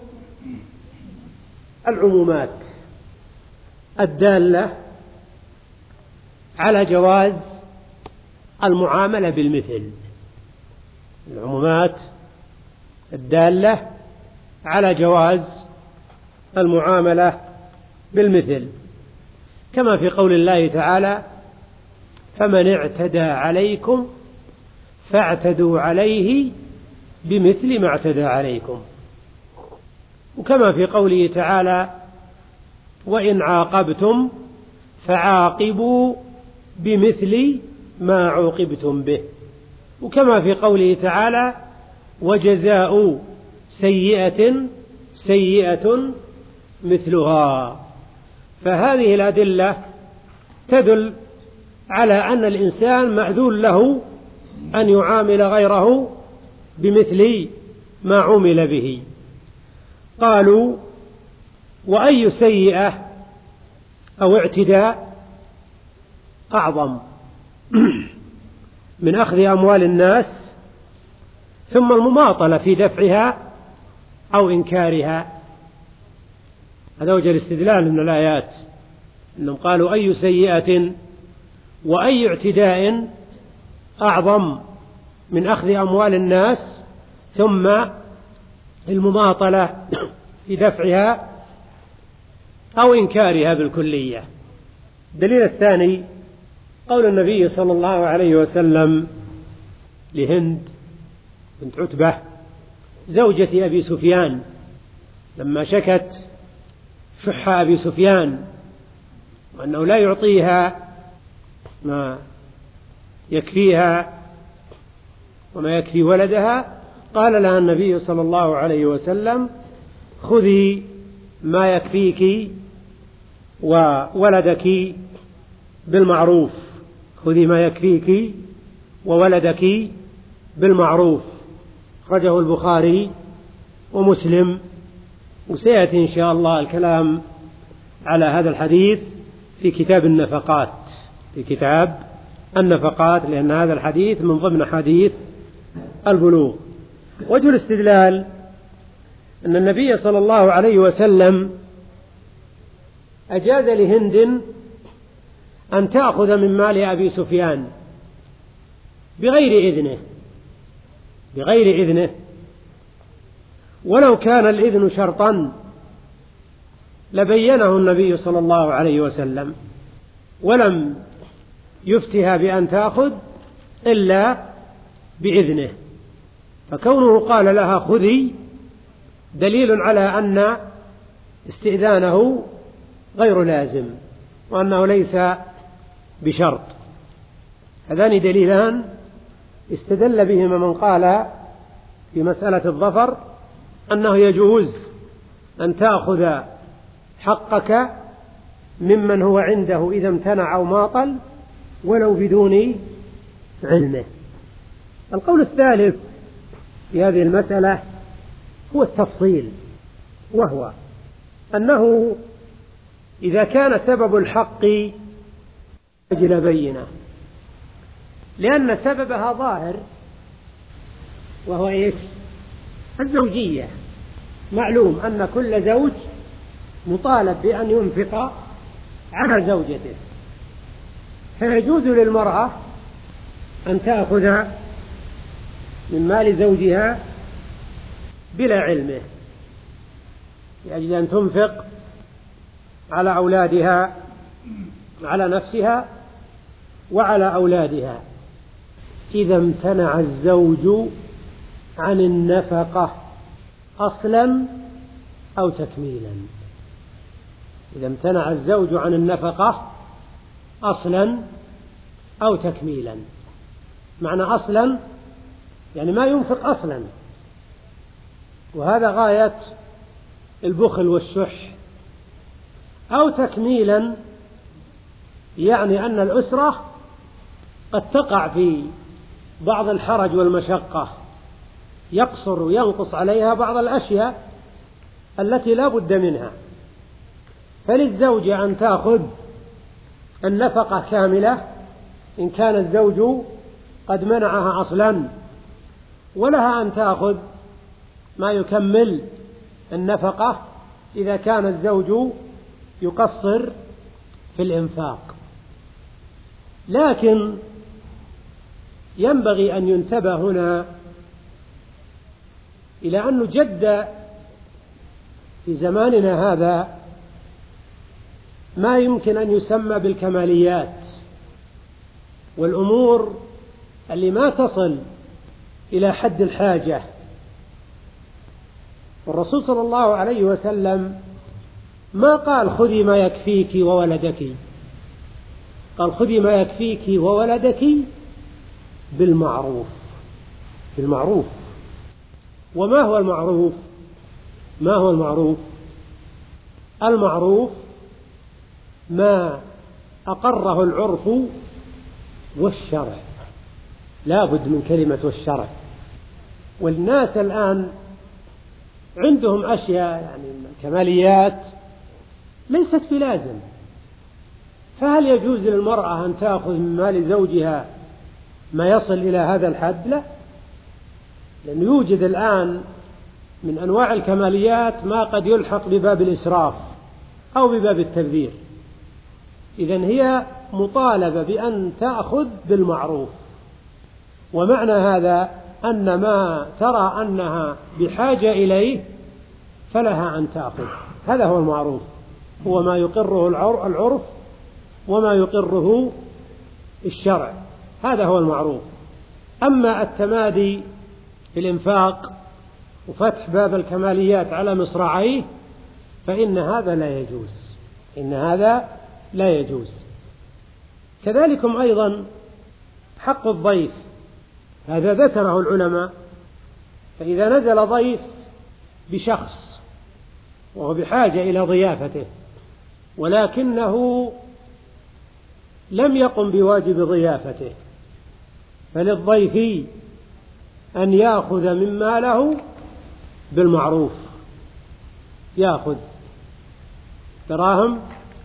العمومات الدالة على جواز المعاملة بالمثل، العمومات الدالة على جواز المعاملة بالمثل، كما في قول الله تعالى: فمن اعتدى عليكم فاعتدوا عليه بمثل ما اعتدى عليكم، وكما في قوله تعالى: وإن عاقبتم فعاقبوا بمثل ما عوقبتم به، وكما في قوله تعالى: وجزاء سيئة سيئة مثلها. فهذه الأدلة تدل على أن الإنسان مأذون له أن يعامل غيره بمثل ما عمل به. قالوا: وأي سيئة أو اعتداء أعظم من أخذ أموال الناس ثم المماطلة في دفعها أو إنكارها؟ هذا وجه الاستدلال من الآيات، أنهم قالوا: أي سيئة وأي اعتداء أعظم من أخذ أموال الناس ثم المماطلة في دفعها أو إنكارها بالكلية. الدليل الثاني قول النبي صلى الله عليه وسلم لهند بنت عتبة زوجة أبي سفيان لما شكت شح أبي سفيان وأنه لا يعطيها ما يكفيها وما يكفي ولدها، قال لها النبي صلى الله عليه وسلم: خذي ما يكفيك وولدك بالمعروف، خذي ما يكفيك وولدك بالمعروف. أخرجه البخاري ومسلم. وسيأتي إن شاء الله الكلام على هذا الحديث في كتاب النفقات، في كتاب النفقات، لأن هذا الحديث من ضمن حديث البلوغ. وجه الاستدلال أن النبي صلى الله عليه وسلم أجاز لهند أن تأخذ من مال أبي سفيان بغير إذنه بغير إذنه ولو كان الإذن شرطا لبينه النبي صلى الله عليه وسلم، ولم يفتها بأن تأخذ إلا بإذنه، فكونه قال لها خذي دليل على أن استئذانه غير لازم وأنه ليس بشرط. هذان دليلان استدل بهما من قال في مسألة الظفر أنه يجوز أن تأخذ حقك ممن هو عنده إذا امتنع أو ماطل ولو بدون علمه. القول الثالث في هذه المسألة هو التفصيل، وهو أنه إذا كان سبب الحق أجل بينه، لأن سببها ظاهر وهو إيش؟ الزوجية. معلوم أن كل زوج مطالب بأن ينفق على زوجته، فيجوز للمرأة أن تأخذ من مال زوجها بلا علمه لأجل أن تنفق على أولادها، على نفسها وعلى أولادها، إذا امتنع الزوج عن النفقة أصلا أو تكميلا. إذا امتنع الزوج عن النفقة أصلا أو تكميلا. معنى أصلا يعني ما ينفق أصلا، وهذا غاية البخل والشح. أو تكميلا يعني أن الأسرة قد تقع في بعض الحرج والمشقة، يقصر وينقص عليها بعض الأشياء التي لا بد منها، فللزوجة أن تأخذ النفقة كاملة إن كان الزوج قد منعها أصلا، ولها أن تأخذ ما يكمل النفقة إذا كان الزوج يقصر في الإنفاق. لكن ينبغي أن ينتبه هنا إلى أن جد في زماننا هذا ما يمكن أن يسمى بالكماليات والأمور اللي ما تصل إلى حد الحاجة. والرسول صلى الله عليه وسلم ما قال خذي ما يكفيك وولدك، قال خذي ما يكفيك وولدك بالمعروف. بالمعروف. وما هو المعروف؟ ما هو المعروف؟ المعروف ما أقره العرف والشرع، لا بد من كلمة والشرع. والناس الآن عندهم أشياء يعني كماليات ليست بلازم، فهل يجوز للمرأة أن تأخذ من مال زوجها ما يصل إلى هذا الحد؟ لا، لأن يوجد الآن من أنواع الكماليات ما قد يلحق بباب الإسراف أو بباب التبذير. إذن هي مطالبة بأن تأخذ بالمعروف، ومعنى هذا أن ما ترى أنها بحاجة إليه فلها أن تأخذ. هذا هو المعروف، هو ما يقره العرف وما يقره الشرع، هذا هو المعروف. أما التمادي في الإنفاق وفتح باب الكماليات على مصراعيه فإن هذا لا يجوز، إن هذا لا يجوز. كذلكم أيضا حق الضيف، هذا ذكره العلماء. فإذا نزل ضيف بشخص وهو بحاجة إلى ضيافته ولكنه لم يقم بواجب ضيافته، فللضيف أن يأخذ من ماله بالمعروف، يأخذ دراهم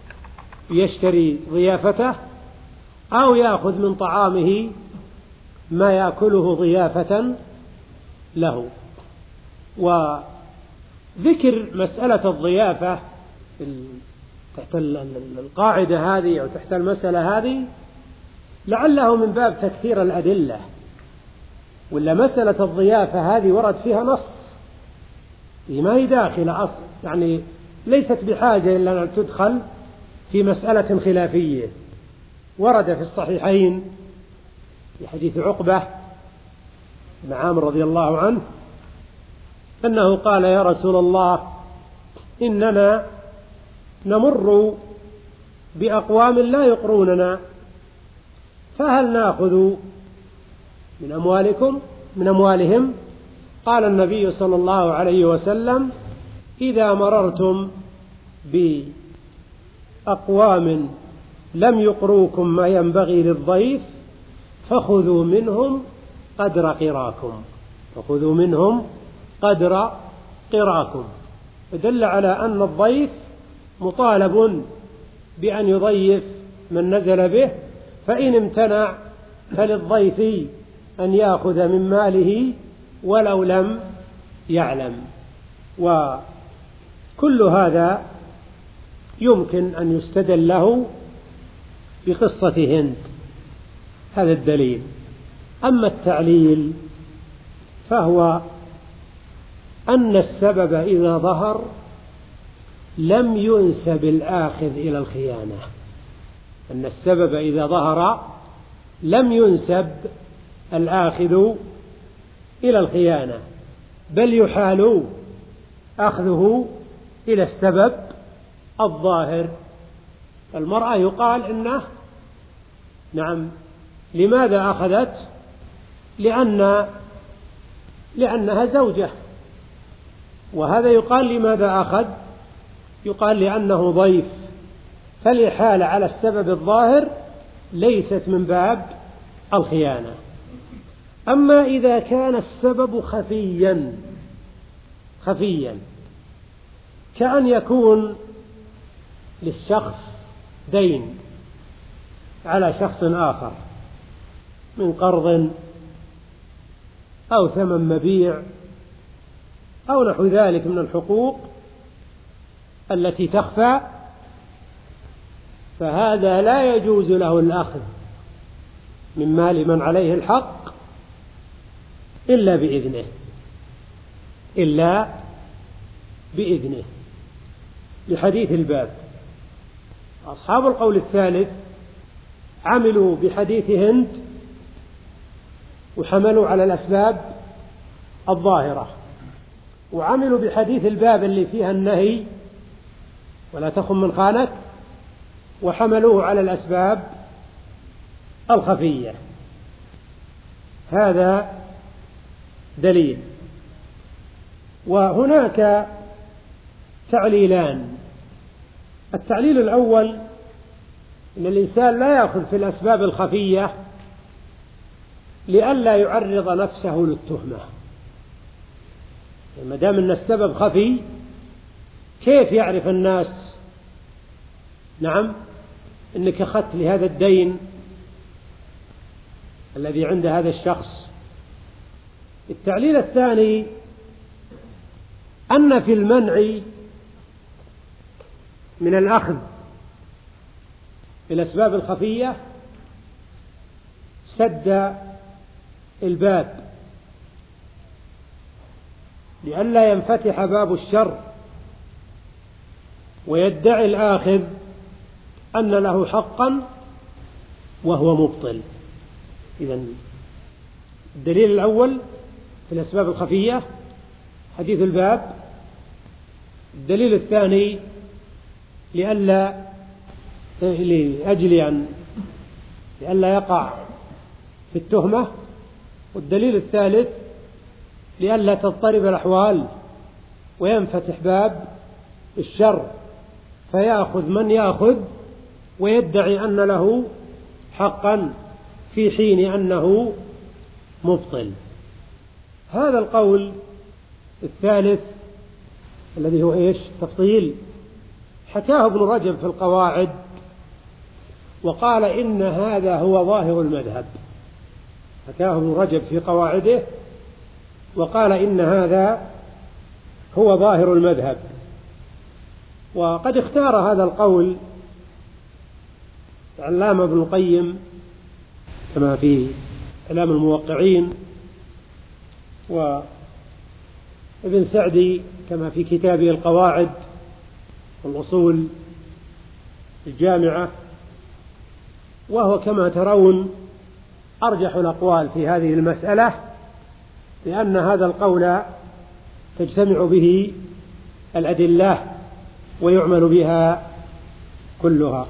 يشتري ضيافته، أو يأخذ من طعامه ما يأكله ضيافة له. وذكر مسألة الضيافة تحت القاعدة هذه أو تحت المسألة هذه لعله من باب تكثير الأدلة، ولا مسألة الضيافة هذه ورد فيها نص، ما هي داخلة أصل، يعني ليست بحاجة إلا أن تدخل في مسألة خلافية. ورد في الصحيحين في حديث عقبة بن عامر رضي الله عنه أنه قال: يا رسول الله، إننا نمر بأقوام لا يقروننا، فهل نأخذ من أموالكم من أموالهم؟ قال النبي صلى الله عليه وسلم: إذا مررتم بأقوام لم يقروكم ما ينبغي للضيف فخذوا منهم قدر قراكم فخذوا منهم قدر قراكم فدل على أن الضيف مطالب بأن يضيف من نزل به، فإن امتنع فللضيف أن يأخذ من ماله ولو لم يعلم. وكل هذا يمكن أن يستدل له بقصة هند، هذا الدليل. أما التعليل فهو أن السبب إذا ظهر لم ينسب الآخذ إلى الخيانة، أن السبب إذا ظهر لم ينسب الآخذ إلى الخيانة، بل يحال أخذه إلى السبب الظاهر. المرأة يقال إنه نعم لماذا أخذت؟ لأن لأنها زوجة، وهذا يقال لماذا أخذ؟ يقال لأنه ضيف، فالإحالة على السبب الظاهر ليست من باب الخيانة. أما إذا كان السبب خفيا خفيا كأن يكون للشخص دين على شخص آخر من قرض أو ثمن مبيع أو نحو ذلك من الحقوق التي تخفى، فهذا لا يجوز له الأخذ من مال من عليه الحق إلا بإذنه إلا بإذنه لحديث الباب. أصحاب القول الثالث عملوا بحديث هند وحملوا على الأسباب الظاهرة، وعملوا بحديث الباب اللي فيها النهي ولا تخن من خانك وحملوه على الأسباب الخفية. هذا دليل. وهناك تعليلان. التعليل الأول أن الإنسان لا يأخذ في الأسباب الخفية لئلا يعرض نفسه للتهمة. ما دام أن السبب خفي كيف يعرف الناس نعم أنك أخذت لهذا الدين الذي عند هذا الشخص؟ التعليل الثاني أن في المنع من الأخذ بالأسباب الخفية سد الباب لئلا ينفتح باب الشر ويدعي الآخذ أن له حقا وهو مبطل. إذن الدليل الأول في الأسباب الخفية حديث الباب. الدليل الثاني لئلا لأجل أن لئلا يقع في التهمة. والدليل الثالث لئلا تضطرب الأحوال وينفتح باب الشر فيأخذ من يأخذ ويدعي أن له حقا في حين أنه مبطل. هذا القول الثالث الذي هو إيش؟ تفصيل، حكاه ابن رجب في القواعد وقال إن هذا هو ظاهر المذهب. حكاه ابن رجب في قواعده وقال إن هذا هو ظاهر المذهب. وقد اختار هذا القول العلامة ابن القيم كما في كلام الموقعين، وابن سعدي كما في كتابه القواعد والأصول الجامعة، وهو كما ترون أرجح الأقوال في هذه المسألة، لأن هذا القول تجتمع به الأدلة ويعمل بها كلها.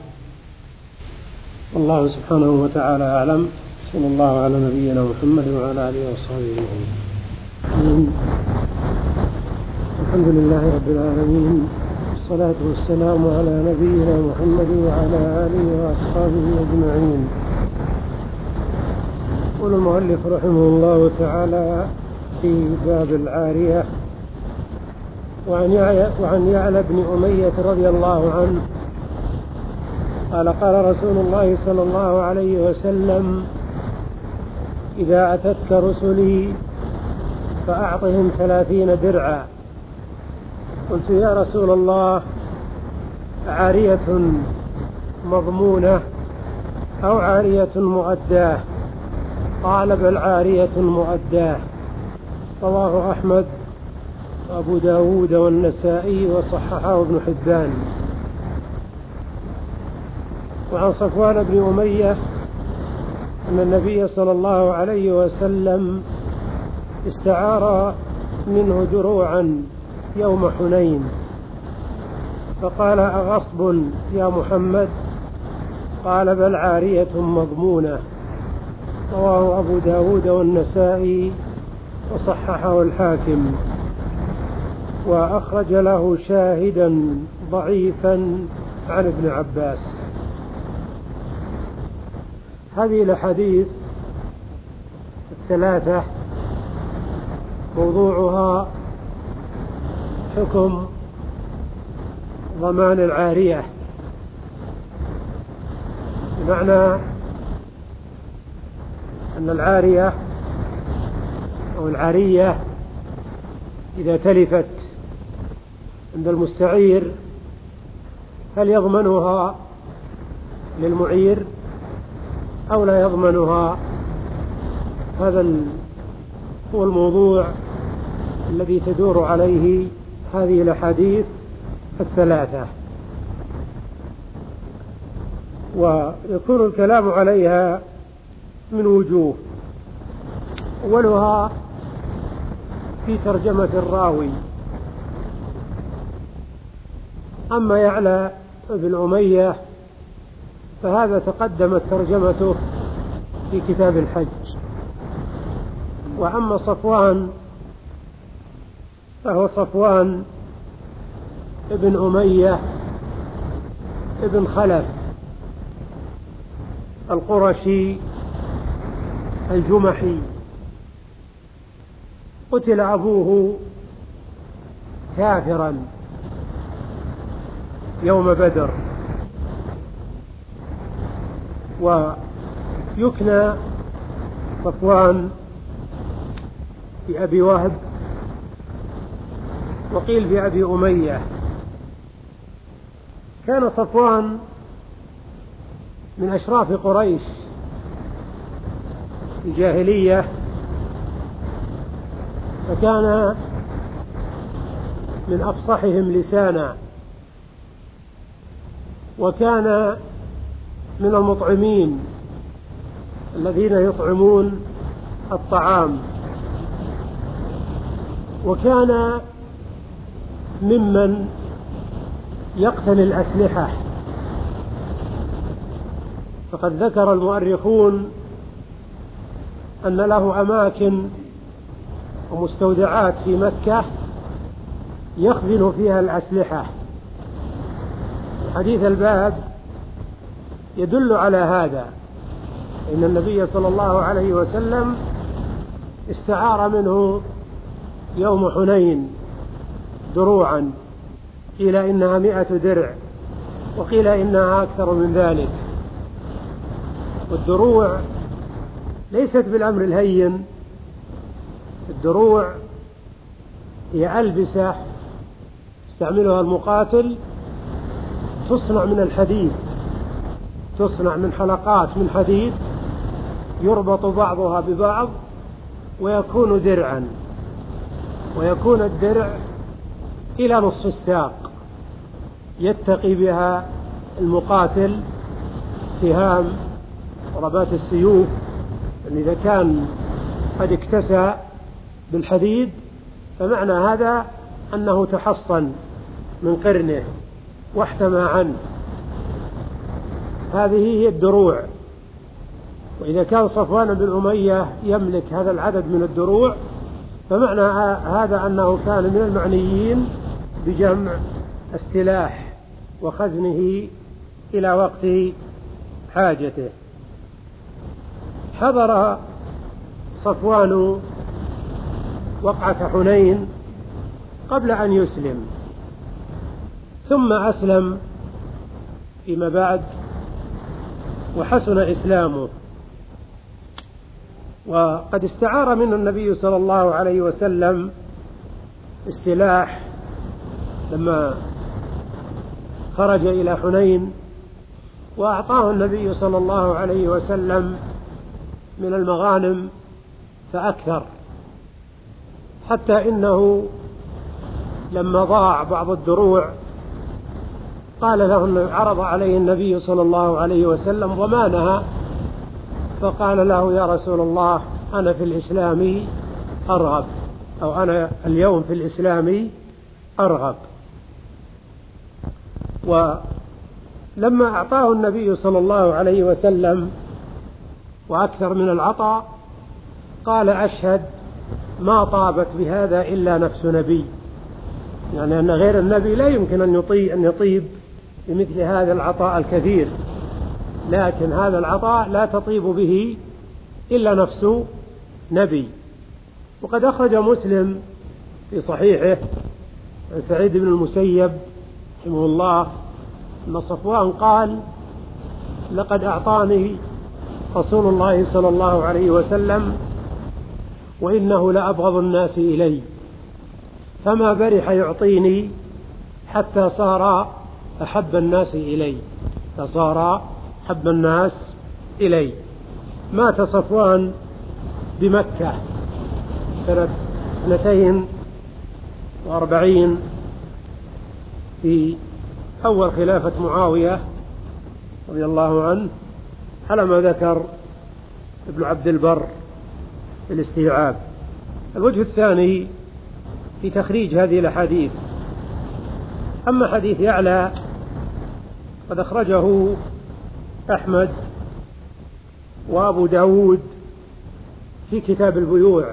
والله سبحانه وتعالى أعلم. صلى الله على نبينا محمد وعلى آله وصحبه أجمعين. الحمد لله رب العالمين، والصلاة والسلام على نبينا محمد وعلى آله وأصحابه أجمعين. يقول المؤلف رحمه الله تعالى في باب العارية: وعن يعلى بن أمية رضي الله عنه قال: قال رسول الله صلى الله عليه وسلم: إذا أتتك رسلي فأعطهم ثلاثين درعا. قلت: يا رسول الله، عارية مضمونة أو عارية مؤداة؟ قال: بل عارية مؤداة. رواه أحمد وأبو داود والنسائي وصححه ابن حبان. وعن صفوان بن أمية أن النبي صلى الله عليه وسلم استعار منه دروعا يوم حنين، فقال: أغصب يا محمد؟ قال: بل عارية مضمونة. رواه أبو داود والنسائي وصححه الحاكم، وأخرج له شاهدا ضعيفا عن ابن عباس. هذه الأحاديث الثلاثة موضوعها حكم ضمان العارية، بمعنى أن العارية أو العارية إذا تلفت عند المستعير هل يضمنها للمعير أو لا يضمنها؟ هذا هو الموضوع الذي تدور عليه هذه الأحاديث الثلاثة، ويكون الكلام عليها من وجوه. أولها في ترجمة الراوي. أما يعلى بن أمية فهذا تقدمت ترجمته في كتاب الحج. وأما صفوان فهو صفوان ابن أمية ابن خلف القرشي الجمحي، قتل أبوه كافرا يوم بدر، ويكنى صفوان بأبي وهب، وقيل بأبي أمية. كان صفوان من أشراف قريش في الجاهلية، فكان من أفصحهم لسانا، وكان من المطعمين الذين يطعمون الطعام، وكان ممن يقتني الأسلحة. فقد ذكر المؤرخون أن له أماكن ومستودعات في مكة يخزن فيها الأسلحة. حديث الباب يدل على هذا، إن النبي صلى الله عليه وسلم استعار منه يوم حنين دروعا، قيل إنها مئة درع وقيل إنها أكثر من ذلك. والدروع ليست بالأمر الهين، الدروع هي ألبسة يستعملها المقاتل، تصنع من الحديد، تصنع من حلقات من حديد يربط بعضها ببعض ويكون درعا، ويكون الدرع إلى نصف الساق يتقي بها المقاتل سهام ضربات السيوف. إذا كان قد اكتسى بالحديد فمعنى هذا أنه تحصن من قرنه واحتمى عنه. هذه هي الدروع. وإذا كان صفوان بن أمية يملك هذا العدد من الدروع فمعنى هذا أنه كان من المعنيين بجمع السلاح وخزنه إلى وقت حاجته. حضر صفوان وقعة حنين قبل أن يسلم، ثم أسلم فيما بعد وحسن إسلامه. وقد استعار منه النبي صلى الله عليه وسلم السلاح لما خرج إلى حنين، وأعطاه النبي صلى الله عليه وسلم من المغانم فأكثر، حتى إنه لما ضاع بعض الدروع قال له، عرض عليه النبي صلى الله عليه وسلم ضمانها، فقال له: يا رسول الله، أنا في الإسلام أرغب، أو أنا اليوم في الإسلام أرغب. ولما أعطاه النبي صلى الله عليه وسلم وأكثر من العطاء قال: أشهد ما طابت بهذا إلا نفس نبي، يعني أن غير النبي لا يمكن أن يطيب, أن يطيب بمثل هذا العطاء الكثير، لكن هذا العطاء لا تطيب به إلا نفس نبي. وقد أخرج مسلم في صحيحه عن سعيد بن المسيب رحمه الله أن صفوان قال: لقد أعطاني رسول الله صلى الله عليه وسلم وإنه لأبغض الناس إلي، فما برح يعطيني حتى صار أحب الناس إلي، فصار أحب الناس إلي. مات صفوان بمكة سنة اثنتين وأربعين في أول خلافة معاوية رضي الله عنه، على ما ذكر ابن عبد البر في الاستيعاب. الوجه الثاني في تخريج هذه الأحاديث: أما حديث يعلى قد أخرجه أحمد وأبو داود في كتاب البيوع،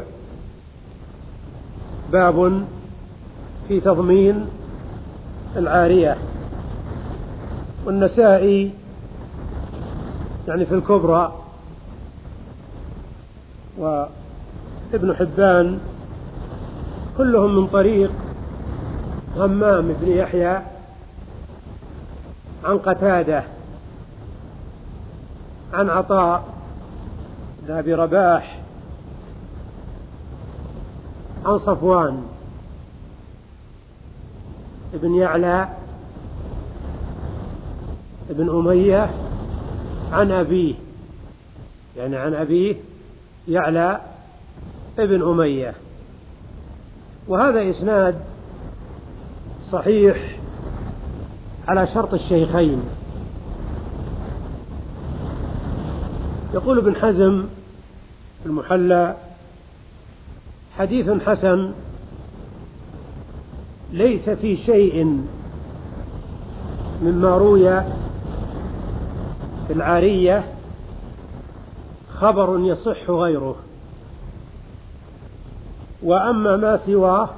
باب في تضمين العارية، والنسائي يعني في الكبرى، وابن حبان، كلهم من طريق همام بن يحيى عن قتادة عن عطاء بن أبي رباح عن صفوان ابن يعلى ابن أمية عن أبيه، يعني عن أبيه يعلى ابن أمية. وهذا إسناد صحيح على شرط الشيخين. يقول ابن حزم في المحلى: حديث حسن ليس في شيء مما روي في العارية خبر يصح غيره، وأما ما سواه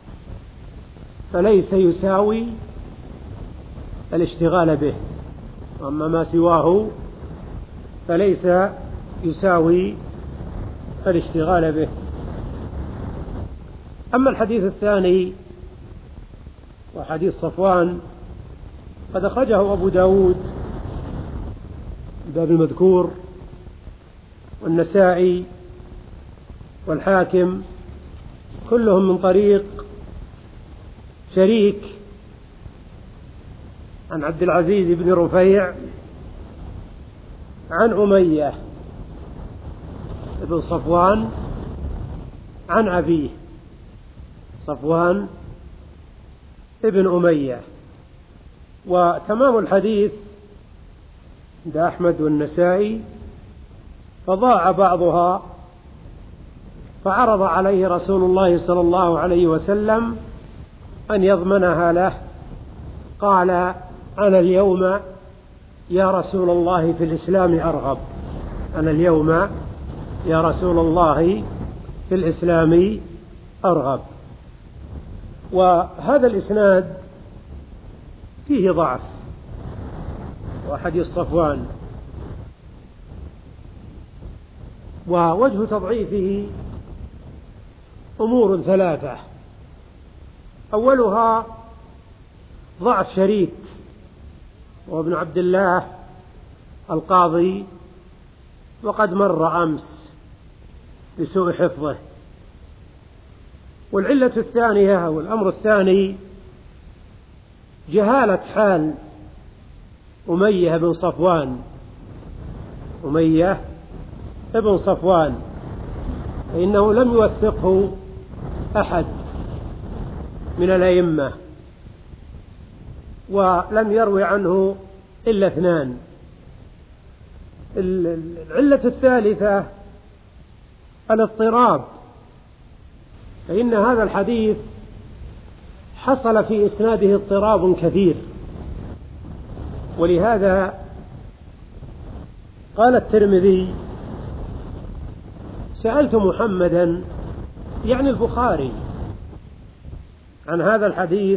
فليس يساوي الاشتغال به، وأما ما سواه فليس يساوي الاشتغال به. أما الحديث الثاني وحديث صفوان قد أخرجه أبو داود باب المذكور، والنسائي والحاكم، كلهم من طريق شريك عن عبد العزيز بن رفيع عن أمية بن صفوان عن أبيه صفوان ابن أمية. وتمام الحديث عند أحمد والنسائي، فضاع بعضها فعرض عليه رسول الله صلى الله عليه وسلم أن يضمنها له. قال: أنا اليوم يا رسول الله في الإسلام أرغب، أنا اليوم يا رسول الله في الإسلام أرغب. وهذا الإسناد فيه ضعف، وحديث صفوان، ووجه تضعيفه أمور ثلاثة: أولها ضعف شريك وابن عبد الله القاضي، وقد مر أمس بسوء حفظه. والعلة الثانية أو الأمر الثاني جهالة حال أمية بن صفوان أمية بن صفوان فإنه لم يوثقه أحد من الأئمة، ولم يروي عنه إلا اثنان. العلة الثالثة الاضطراب، فإن هذا الحديث حصل في إسناده اضطراب كثير، ولهذا قال الترمذي: سألت محمدا، يعني البخاري، عن هذا الحديث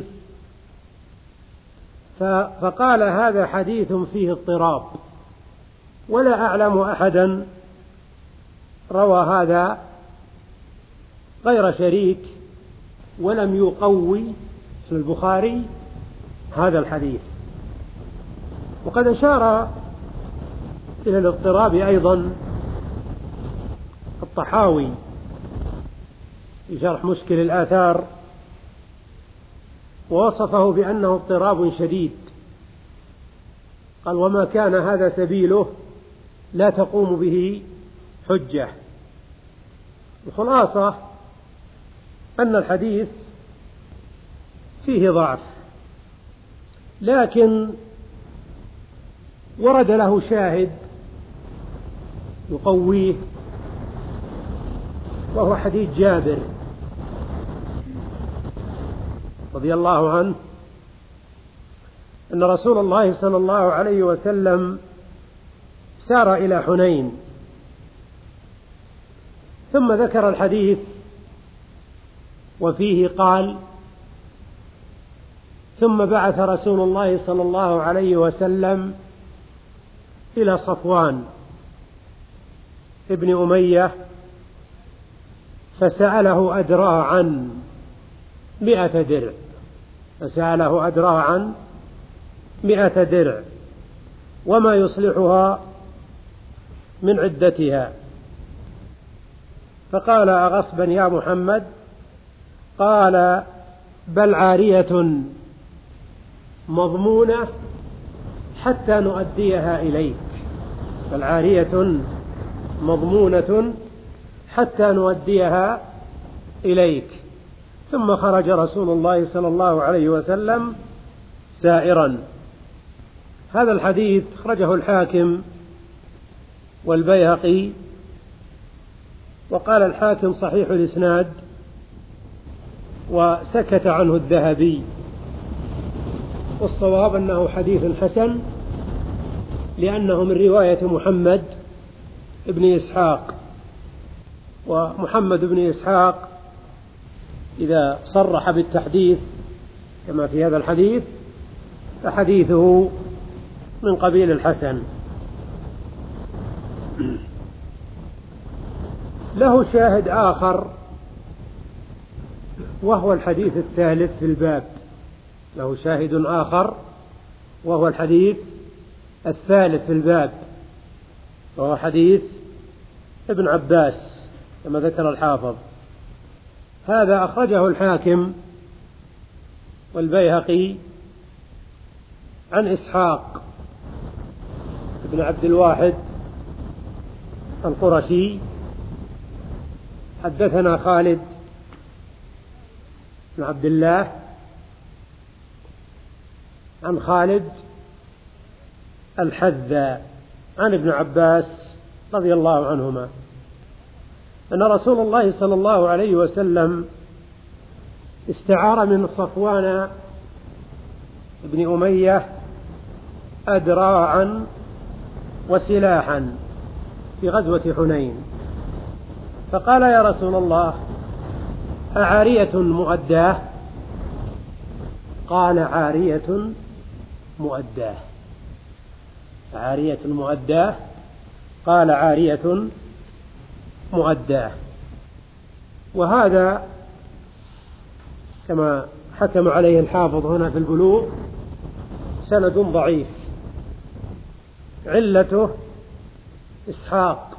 فقال: هذا حديث فيه اضطراب، ولا أعلم أحدا روى هذا غير شريك ولم يقوي في البخاري هذا الحديث. وقد أشار إلى الاضطراب أيضا الطحاوي في شرح مشكل الآثار، ووصفه بأنه اضطراب شديد. قال: وما كان هذا سبيله لا تقوم به حجة. الخلاصة أن الحديث فيه ضعف، لكن ورد له شاهد يقويه، وهو حديث جابر رضي الله عنه أن رسول الله صلى الله عليه وسلم سار إلى حنين، ثم ذكر الحديث وفيه قال: ثم بعث رسول الله صلى الله عليه وسلم إلى صفوان ابن أمية فسأله أدراعا مئة درع فسأله أدراعا مئة درع وما يصلحها من عدتها، فقال: أغصبا يا محمد؟ قال: بل عارية مضمونة حتى نؤديها إليك بل عارية مضمونة حتى نؤديها إليك. ثم خرج رسول الله صلى الله عليه وسلم سائرا. هذا الحديث خرجه الحاكم والبيهقي، وقال الحاكم صحيح الإسناد، وسكت عنه الذهبي، والصواب أنه حديث حسن، لأنه من رواية محمد بن إسحاق، ومحمد بن إسحاق إذا صرح بالتحديث كما في هذا الحديث فحديثه من قبيل الحسن. له شاهد آخر وهو الحديث الثالث في الباب له شاهد آخر وهو الحديث الثالث في الباب، وهو حديث ابن عباس كما ذكر الحافظ. هذا أخرجه الحاكم والبيهقي عن إسحاق بن عبد الواحد القرشي: حدثنا خالد بن عبد الله عن خالد الحذا عن ابن عباس رضي الله عنهما. أن رسول الله صلى الله عليه وسلم استعار من صفوان بن أمية أدراعا وسلاحا في غزوة حنين، فقال: يا رسول الله، أعارية مؤداه؟ قال: عارية مؤداه. عارية مؤداه؟ قال: عارية مؤداه. وهذا كما حكم عليه الحافظ هنا في البلوغ سند ضعيف، علته إسحاق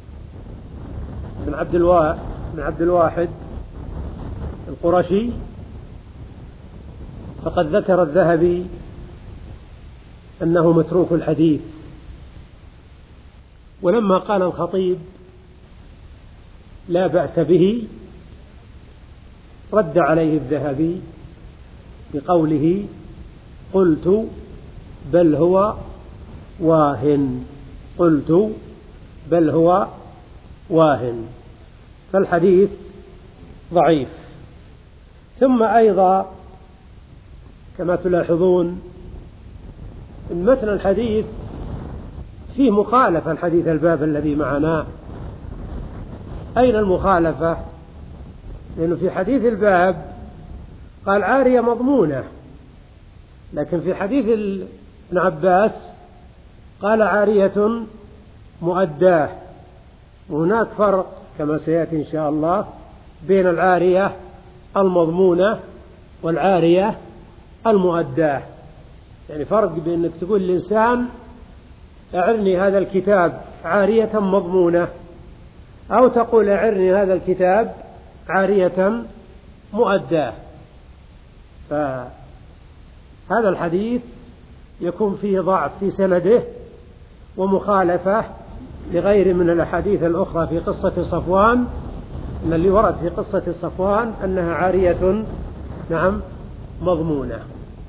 بن عبد الوا... بن عبد الواحد القرشي، فقد ذكر الذهبي أنه متروك الحديث. ولما قال الخطيب لا بأس به، رد عليه الذهبي بقوله: قلت بل هو واهن، قلت بل هو واهن. فالحديث ضعيف. ثم أيضا كما تلاحظون إن متن الحديث فيه مخالفة الحديث الباب الذي معنا. أين المخالفة؟ لأنه في حديث الباب قال عارية مضمونة، لكن في حديث ابن عباس قال عارية مؤداه. وهناك فرق كما سيأتي إن شاء الله بين العارية المضمونة والعارية المؤداه. يعني فرق بين أنك تقول للإنسان: أعرني هذا الكتاب عارية مضمونة، أو تقول: أعرني هذا الكتاب عارية مؤداه. فهذا الحديث يكون فيه ضعف في سنده ومخالفة لغير من الأحاديث الأخرى في قصة صفوان، إن اللي ورد في قصة صفوان أنها عارية نعم مضمونة.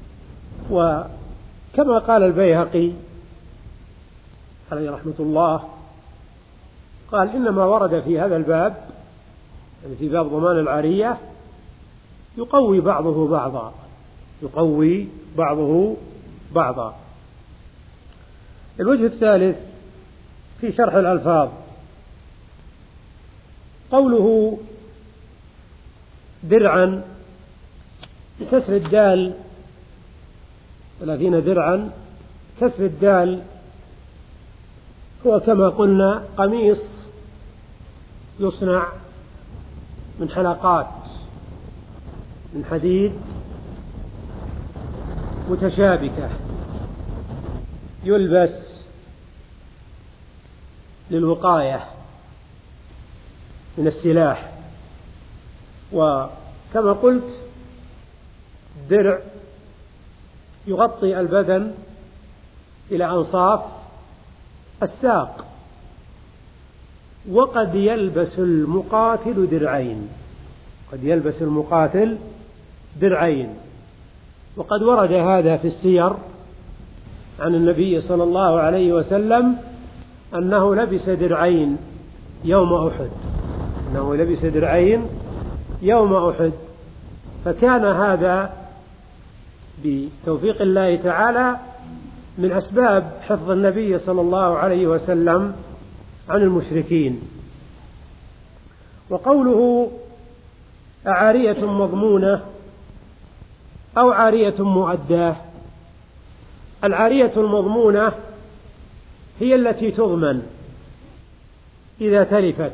وكما قال البيهقي عليه رحمة الله، قال: إنما ورد في هذا الباب، يعني في باب ضمان العارية، يقوي بعضه بعضا، يقوي بعضه بعضا. الوجه الثالث في شرح الألفاظ، قوله درعا بكسر الدال، ثلاثين درعا، كسر الدال، هو كما قلنا قميص يصنع من حلقات من حديد متشابكة، يلبس للوقاية من السلاح. وكما قلت الدرع يغطي البدن إلى أنصاف الساق. وقد يلبس المقاتل درعين، قد يلبس المقاتل درعين. وقد ورد هذا في السير عن النبي صلى الله عليه وسلم أنه لبس درعين يوم أحد، أنه لبس درعين يوم أحد. فكان هذا بتوفيق الله تعالى من أسباب حفظ النبي صلى الله عليه وسلم عن المشركين. وقوله أعارية مضمونة أو عارية مؤداه، العارية المضمونة هي التي تضمن إذا تلفت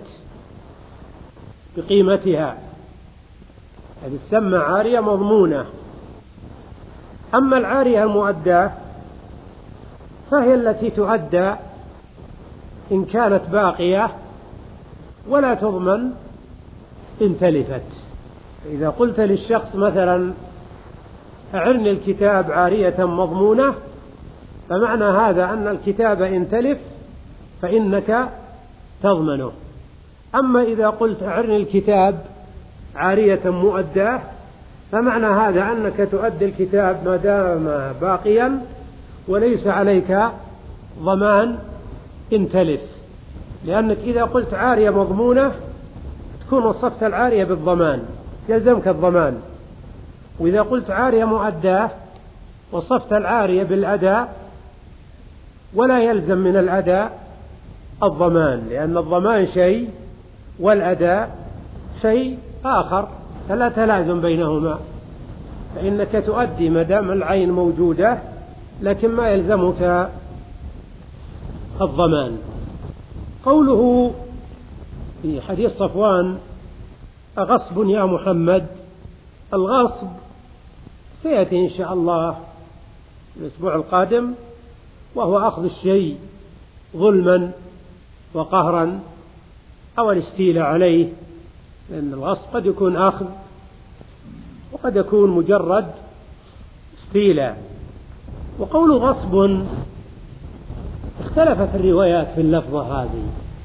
بقيمتها، هذه تسمى عارية مضمونة. أما العارية المؤداة فهي التي تؤدى إن كانت باقية ولا تضمن إن تلفت. إذا قلت للشخص مثلا: أعرني الكتاب عارية مضمونة، فمعنى هذا أن الكتاب إن تلف فإنك تضمنه. أما إذا قلت: أعرني الكتاب عارية مؤداة، فمعنى هذا أنك تؤدي الكتاب ما دام باقيا وليس عليك ضمان إن تلف. لأنك إذا قلت عارية مضمونة تكون وصفت العارية بالضمان يلزمك الضمان، وإذا قلت عارية مؤداة وصفت العارية بالأداء ولا يلزم من الأداء الضمان، لأن الضمان شيء والأداء شيء آخر، فلا تلازم بينهما، فإنك تؤدي ما دام العين موجودة لكن ما يلزمك الضمان. قوله في حديث صفوان أغصب يا محمد، الغصب سيأتي إن شاء الله الأسبوع القادم، وهو أخذ الشيء ظلما وقهرا أو الاستيلاء عليه، لأن الغصب قد يكون أخذ وقد يكون مجرد استيلاء. وقول غصب اختلفت الروايات في اللفظة هذه،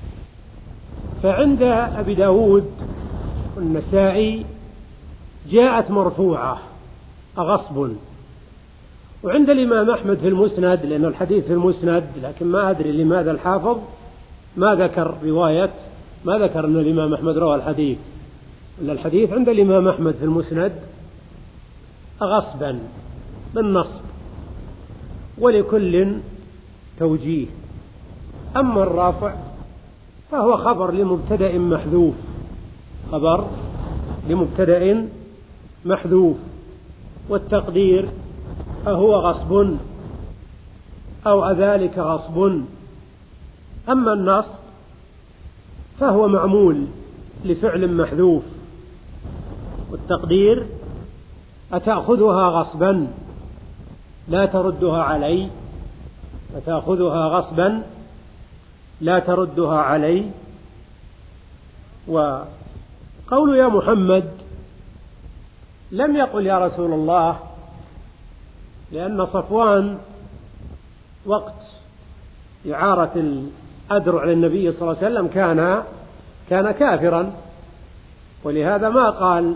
فعند أبي داود والنسائي جاءت مرفوعة أغصب، وعند الإمام أحمد في المسند، لأن الحديث في المسند لكن ما أدري لماذا الحافظ ما ذكر رواية، ما ذكر أن الإمام أحمد روى الحديث، أن الحديث عند الإمام أحمد في المسند أغصبا بالنصب، ولكل توجيه. أما الرافع فهو خبر لمبتدأ محذوف، خبر لمبتدأ محذوف، والتقدير أهو غصب أو أذلك غصب. أما النصب فهو معمول لفعل محذوف، والتقدير أتأخذها غصبا لا تردها علي، أتأخذها غصبا لا تردها علي. وقول يا محمد لم يقل يا رسول الله، لأن صفوان وقت إعارة الأدرع على النبي صلى الله عليه وسلم كان كان كافرا، ولهذا ما قال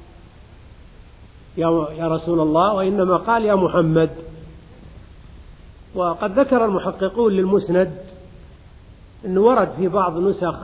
يا رسول الله، وإنما قال يا محمد. وقد ذكر المحققون للمسند أنه ورد في بعض نسخ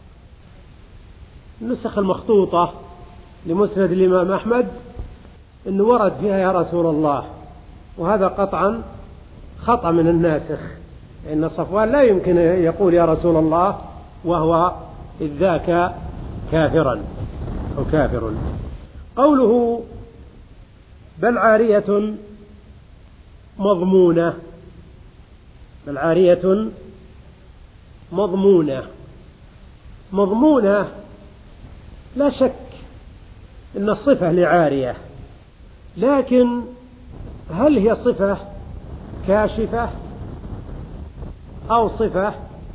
النسخ المخطوطة لمسند الإمام أحمد أنه ورد فيها يا رسول الله، وهذا قطعا خطأ من الناسخ، لأن صفوان لا يمكن يقول يا رسول الله وهو إذ ذاك كافرا أو كافر. قوله بل عارية مضمونة، بل عارية مضمونة، مضمونة لا شك أن الصفة لعارية، لكن هل هي صفة كاشفة أو صفة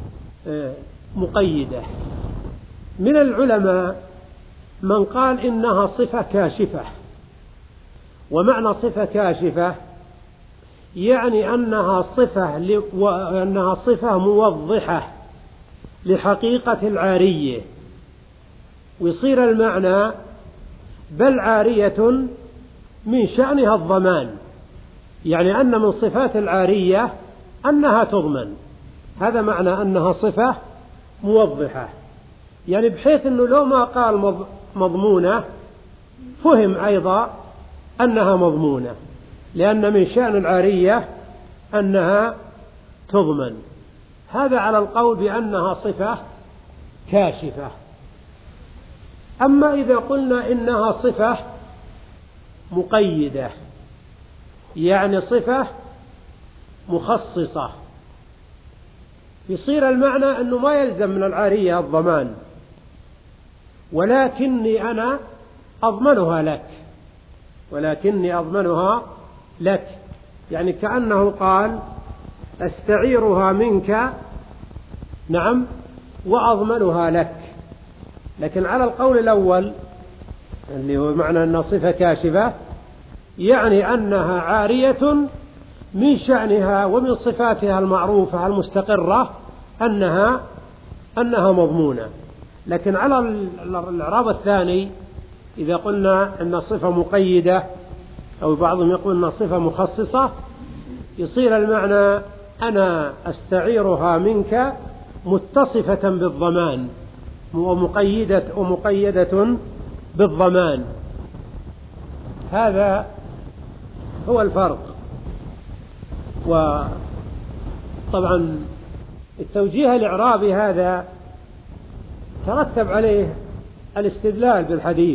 مقيدة؟ من العلماء من قال إنها صفة كاشفة، ومعنى صفة كاشفة يعني أنها صفة ل... وأنها صفة موضحة لحقيقة العارية، ويصير المعنى بل عارية من شأنها الضمان، يعني أن من صفات العارية أنها تضمن، هذا معنى أنها صفة موضحة، يعني بحيث أنه لو ما قال مضمونة فهم أيضا أنها مضمونة، لأن من شأن العارية أنها تضمن. هذا على القول بأنها صفة كاشفة. أما إذا قلنا إنها صفة مقيدة، يعني صفة مخصصة، يصير المعنى أنه ما يلزم من العارية الضمان، ولكني أنا أضمنها لك، ولكني أضمنها لك، يعني كأنه قال أستعيرها منك نعم وأضمنها لك. لكن على القول الأول اللي هو معنى أنها صفة كاشفة، يعني أنها عارية من شأنها ومن صفاتها المعروفة المستقرة أنها أنها مضمونة. لكن على الإعراب الثاني إذا قلنا أن صفة مقيدة أو بعضهم يقول أنها صفة مخصصة، يصير المعنى أنا أستعيرها منك متصفة بالضمان، ومقيدة, ومقيدة بالضمان. هذا هو الفرق. وطبعا التوجيه الإعرابي هذا ترتب عليه الاستدلال بالحديث.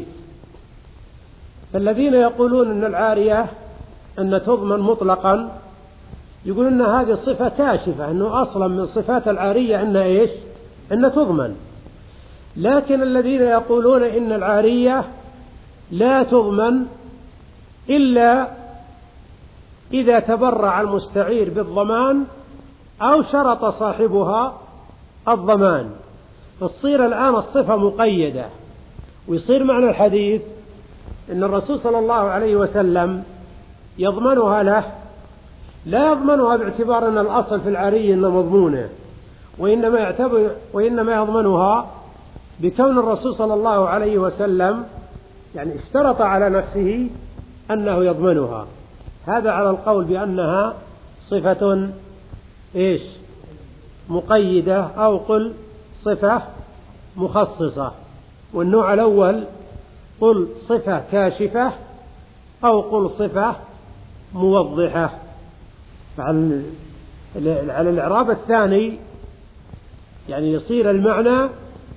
فالذين يقولون أن العارية أن تضمن مطلقا يقولون أن هذه الصفة كاشفة، أنه أصلا من صفات العارية أن إيش؟ أن تضمن. لكن الذين يقولون إن العارية لا تضمن إلا إذا تبرع المستعير بالضمان أو شرط صاحبها الضمان، فتصير الآن الصفة مقيدة. ويصير معنى الحديث إن الرسول صلى الله عليه وسلم يضمنها له، لا يضمنها باعتبار أن الأصل في العارية أنها مضمونة، وإنما يعتبر وإنما يضمنها بكون الرسول صلى الله عليه وسلم يعني اشترط على نفسه أنه يضمنها. هذا على القول بأنها صفة إيش؟ مقيدة، أو قل صفة مخصصة. والنوع الأول قل صفة كاشفة، أو قل صفة موضحة. على الإعراب الثاني يعني يصير المعنى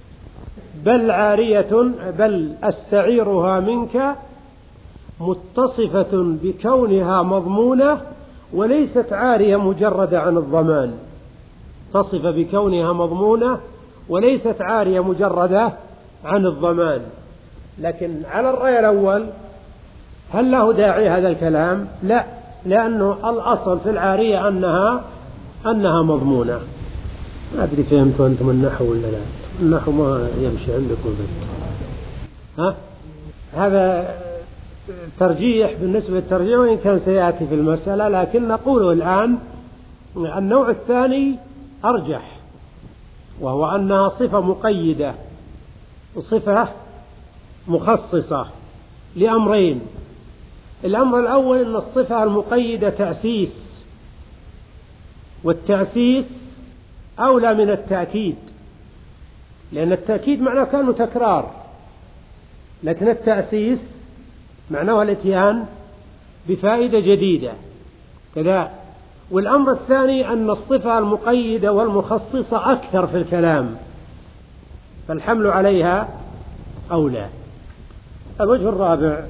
بل عارية، بل أستعيرها منك متصفة بكونها مضمونة وليست عارية مجردة عن الضمان. تصف بكونها مضمونة وليست عارية مجردة عن الضمان. لكن على الرأي الأول هل له داعي هذا الكلام؟ لا، لأنه الأصل في العارية أنها أنها مضمونة. ما أدري فهمتوا أنتم النحو ولا لا؟ النحو ما يمشي عندكم بس. ها؟ هذا ترجيح بالنسبة للترجيح، وإن كان سيأتي في المسألة، لكن نقوله الآن النوع الثاني أرجح، وهو أنها صفة مقيدة وصفة مخصصة لأمرين. الأمر الأول أن الصفة المقيدة تأسيس، والتأسيس أولى من التأكيد، لأن التأكيد معناه كأنه تكرار، لكن التأسيس معناه الاتيان بفائدة جديدة كذا. والأمر الثاني أن الصفة المقيدة والمخصصة أكثر في الكلام، فالحمل عليها أولى. الوجه الرابع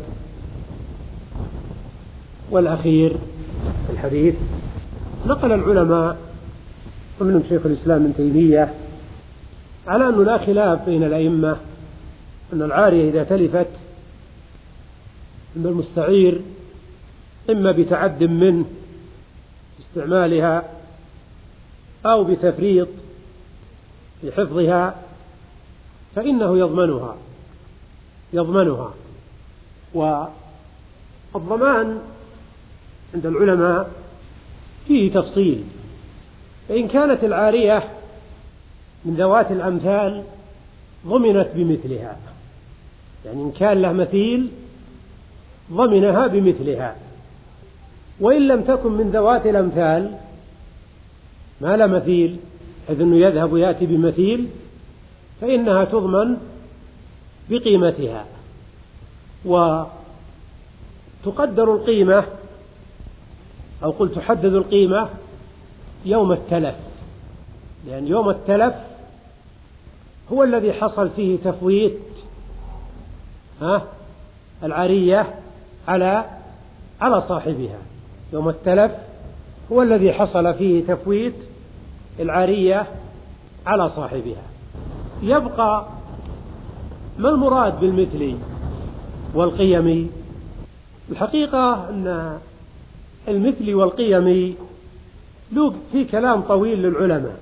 والأخير في الحديث، نقل العلماء ومنهم شيخ الإسلام ابن تيمية على أنه لا خلاف بين الأئمة أن العارية إذا تلفت أن المستعير إما بتعد منه استعمالها أو بتفريط في حفظها فإنه يضمنها يضمنها والضمان عند العلماء فيه تفصيل. فإن كانت العارية من ذوات الأمثال ضمنت بمثلها، يعني إن كان له مثيل ضمنها بمثلها. وإن لم تكن من ذوات الأمثال ما لا مثيل، إذ أنه يذهب ويأتي بمثيل، فإنها تضمن بقيمتها. وتقدر القيمة أو قل تحدد القيمة يوم التلف، لأن يوم التلف هو الذي حصل فيه تفويت ها العارية على على صاحبها. يوم التلف هو الذي حصل فيه تفويت العارية على صاحبها. يبقى ما المراد بالمثلي والقيمي؟ الحقيقة أن المثلي والقيمي له في كلام طويل للعلماء،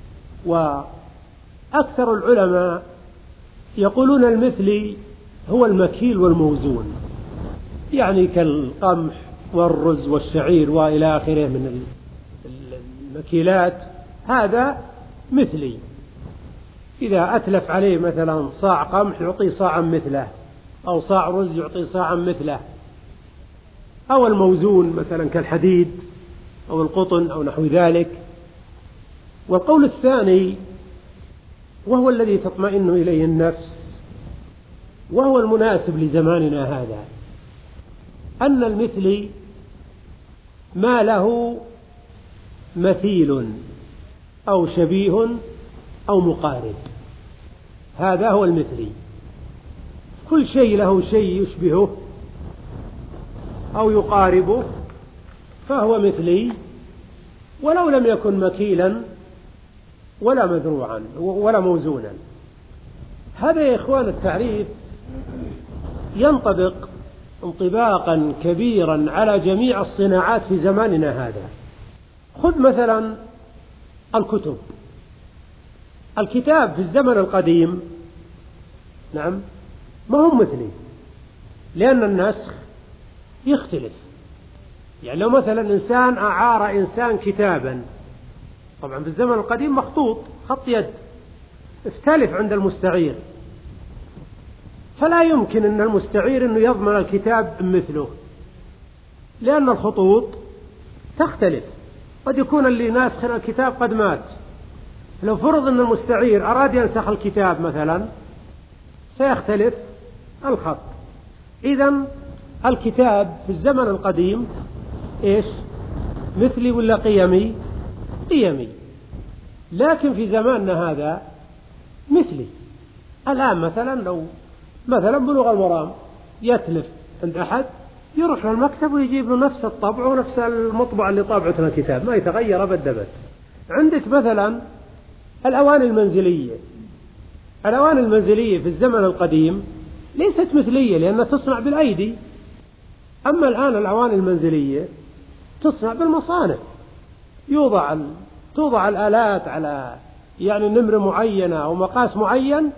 وأكثر العلماء يقولون المثلي هو المكيل والموزون، يعني كالقمح والرز والشعير وإلى آخره من المكيلات، هذا مثلي. إذا أتلف عليه مثلا صاع قمح يعطي صاعا مثله، أو صاع رز يعطي صاعا مثله. أو الموزون مثلا كالحديد أو القطن أو نحو ذلك. والقول الثاني وهو الذي تطمئن إليه النفس، وهو المناسب لزماننا هذا، أن المثلي ما له مثيل أو شبيه أو مقارب، هذا هو المثلي. كل شيء له شيء يشبهه أو يقاربه فهو مثلي، ولو لم يكن مكيلا ولا مذروعا ولا موزونا. هذا يا إخوان التعريف ينطبق انطباقا كبيرا على جميع الصناعات في زماننا هذا. خذ مثلا الكتب. الكتاب في الزمن القديم نعم ما هو مثلي، لأن النسخ يختلف. يعني لو مثلا إنسان أعار إنسان كتابا، طبعا في الزمن القديم مخطوط خط يد، اختلف عند المستعير، فلا يمكن أن المستعير أنه يضمن الكتاب مثله، لأن الخطوط تختلف. قد يكون اللي ناسخ الكتاب قد مات، لو فرض أن المستعير أراد ينسخ الكتاب مثلا سيختلف الخط. إذن الكتاب في الزمن القديم إيش؟ مثلي ولا قيمي؟ قيمي. لكن في زماننا هذا مثلي. الآن مثلا لو مثلا بلوغ المرام يتلف عند أحد، يروح للمكتب ويجيب له نفس الطبع ونفس المطبع اللي طابعته الكتاب، ما يتغير أبدا. عندك مثلا الأواني المنزلية. الأواني المنزلية في الزمن القديم ليست مثلية لأنها تصنع بالأيدي، أما الآن الأواني المنزلية تصنع بالمصانع، يوضع توضع الآلات على يعني نمر معينة أو مقاس معين،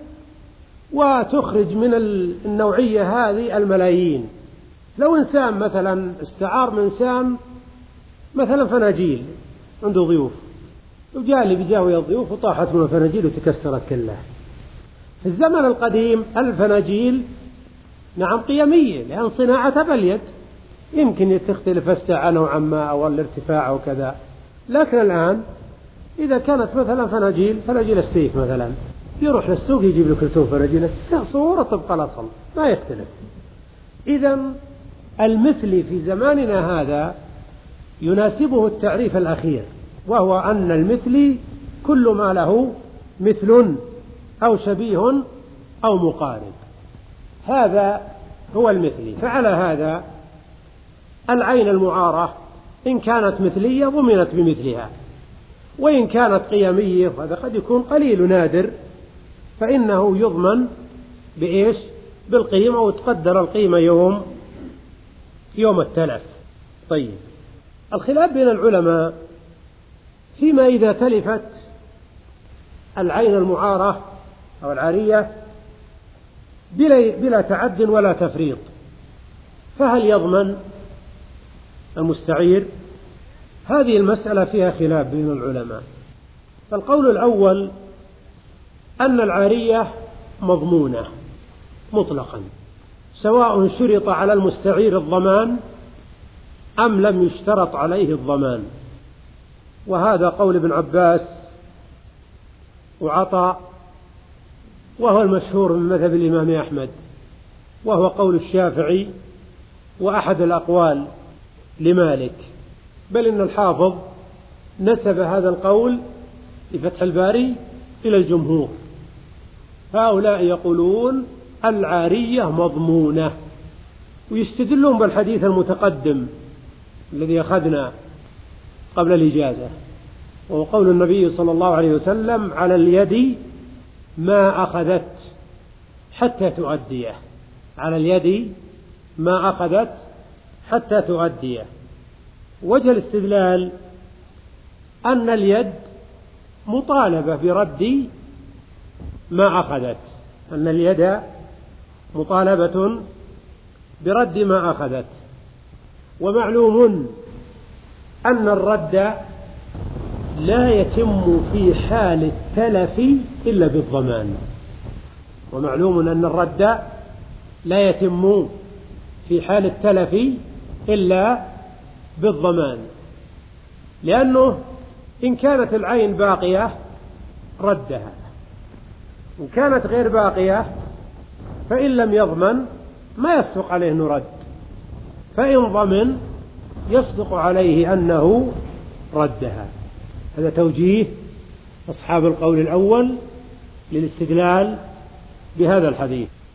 وتخرج من النوعية هذه الملايين. لو إنسان مثلا استعار من إنسان مثلا فناجيل عنده ضيوف، وجاء لي بزاوية الضيوف وطاحت من الفناجيل وتكسرت كلها. في الزمن القديم الفناجيل نعم قيمية لأن صناعتها باليد، يمكن تختلف السعة نوعا ما أو الارتفاع أو كذا. لكن الآن إذا كانت مثلا فناجيل فناجيل السيف مثلا، يروح للسوق يجيب له كرتون فناجيل صورة تبقى الأصل ما يختلف. إذن المثل في زماننا هذا يناسبه التعريف الأخير، وهو أن المثل كل ما له مثل أو شبيه أو مقارب، هذا هو المثلي. فعلى هذا العين المعارة إن كانت مثلية ضمنت بمثلها، وإن كانت قيمية وهذا قد يكون قليل نادر فإنه يضمن بإيش؟ بالقيمة، وتقدر القيمة يوم يوم التلف. طيب، الخلاف بين العلماء فيما إذا تلفت العين المعارة أو العارية بلا, بلا تعد ولا تفريط، فهل يضمن المستعير؟ هذه المسألة فيها خلاف بين العلماء. فالقول الأول أن العارية مضمونة مطلقا، سواء شرط على المستعير الضمان أم لم يشترط عليه الضمان، وهذا قول ابن عباس وعطاء، وهو المشهور من مذهب الإمام أحمد، وهو قول الشافعي وأحد الأقوال لمالك، بل إن الحافظ نسب هذا القول لفتح الباري إلى الجمهور. هؤلاء يقولون العارية مضمونة، ويستدلون بالحديث المتقدم الذي أخذنا قبل الإجازة، وهو قول النبي صلى الله عليه وسلم: على اليد ما أخذت حتى تؤديه، على اليد ما أخذت حتى تؤديه. وجه الاستدلال أن اليد مطالبة برد ما أخذت، أن اليد مطالبة برد ما أخذت، ومعلوم أن الرد لا يتم في حال التلف إلا بالضمان، ومعلوم أن الرد لا يتم في حال التلف إلا بالضمان، لأنه إن كانت العين باقية ردها، إن كانت غير باقية فإن لم يضمن ما يصدق عليه أنه رد، فإن ضمن يصدق عليه أنه ردها. هذا توجيه أصحاب القول الأول للاستدلال بهذا الحديث.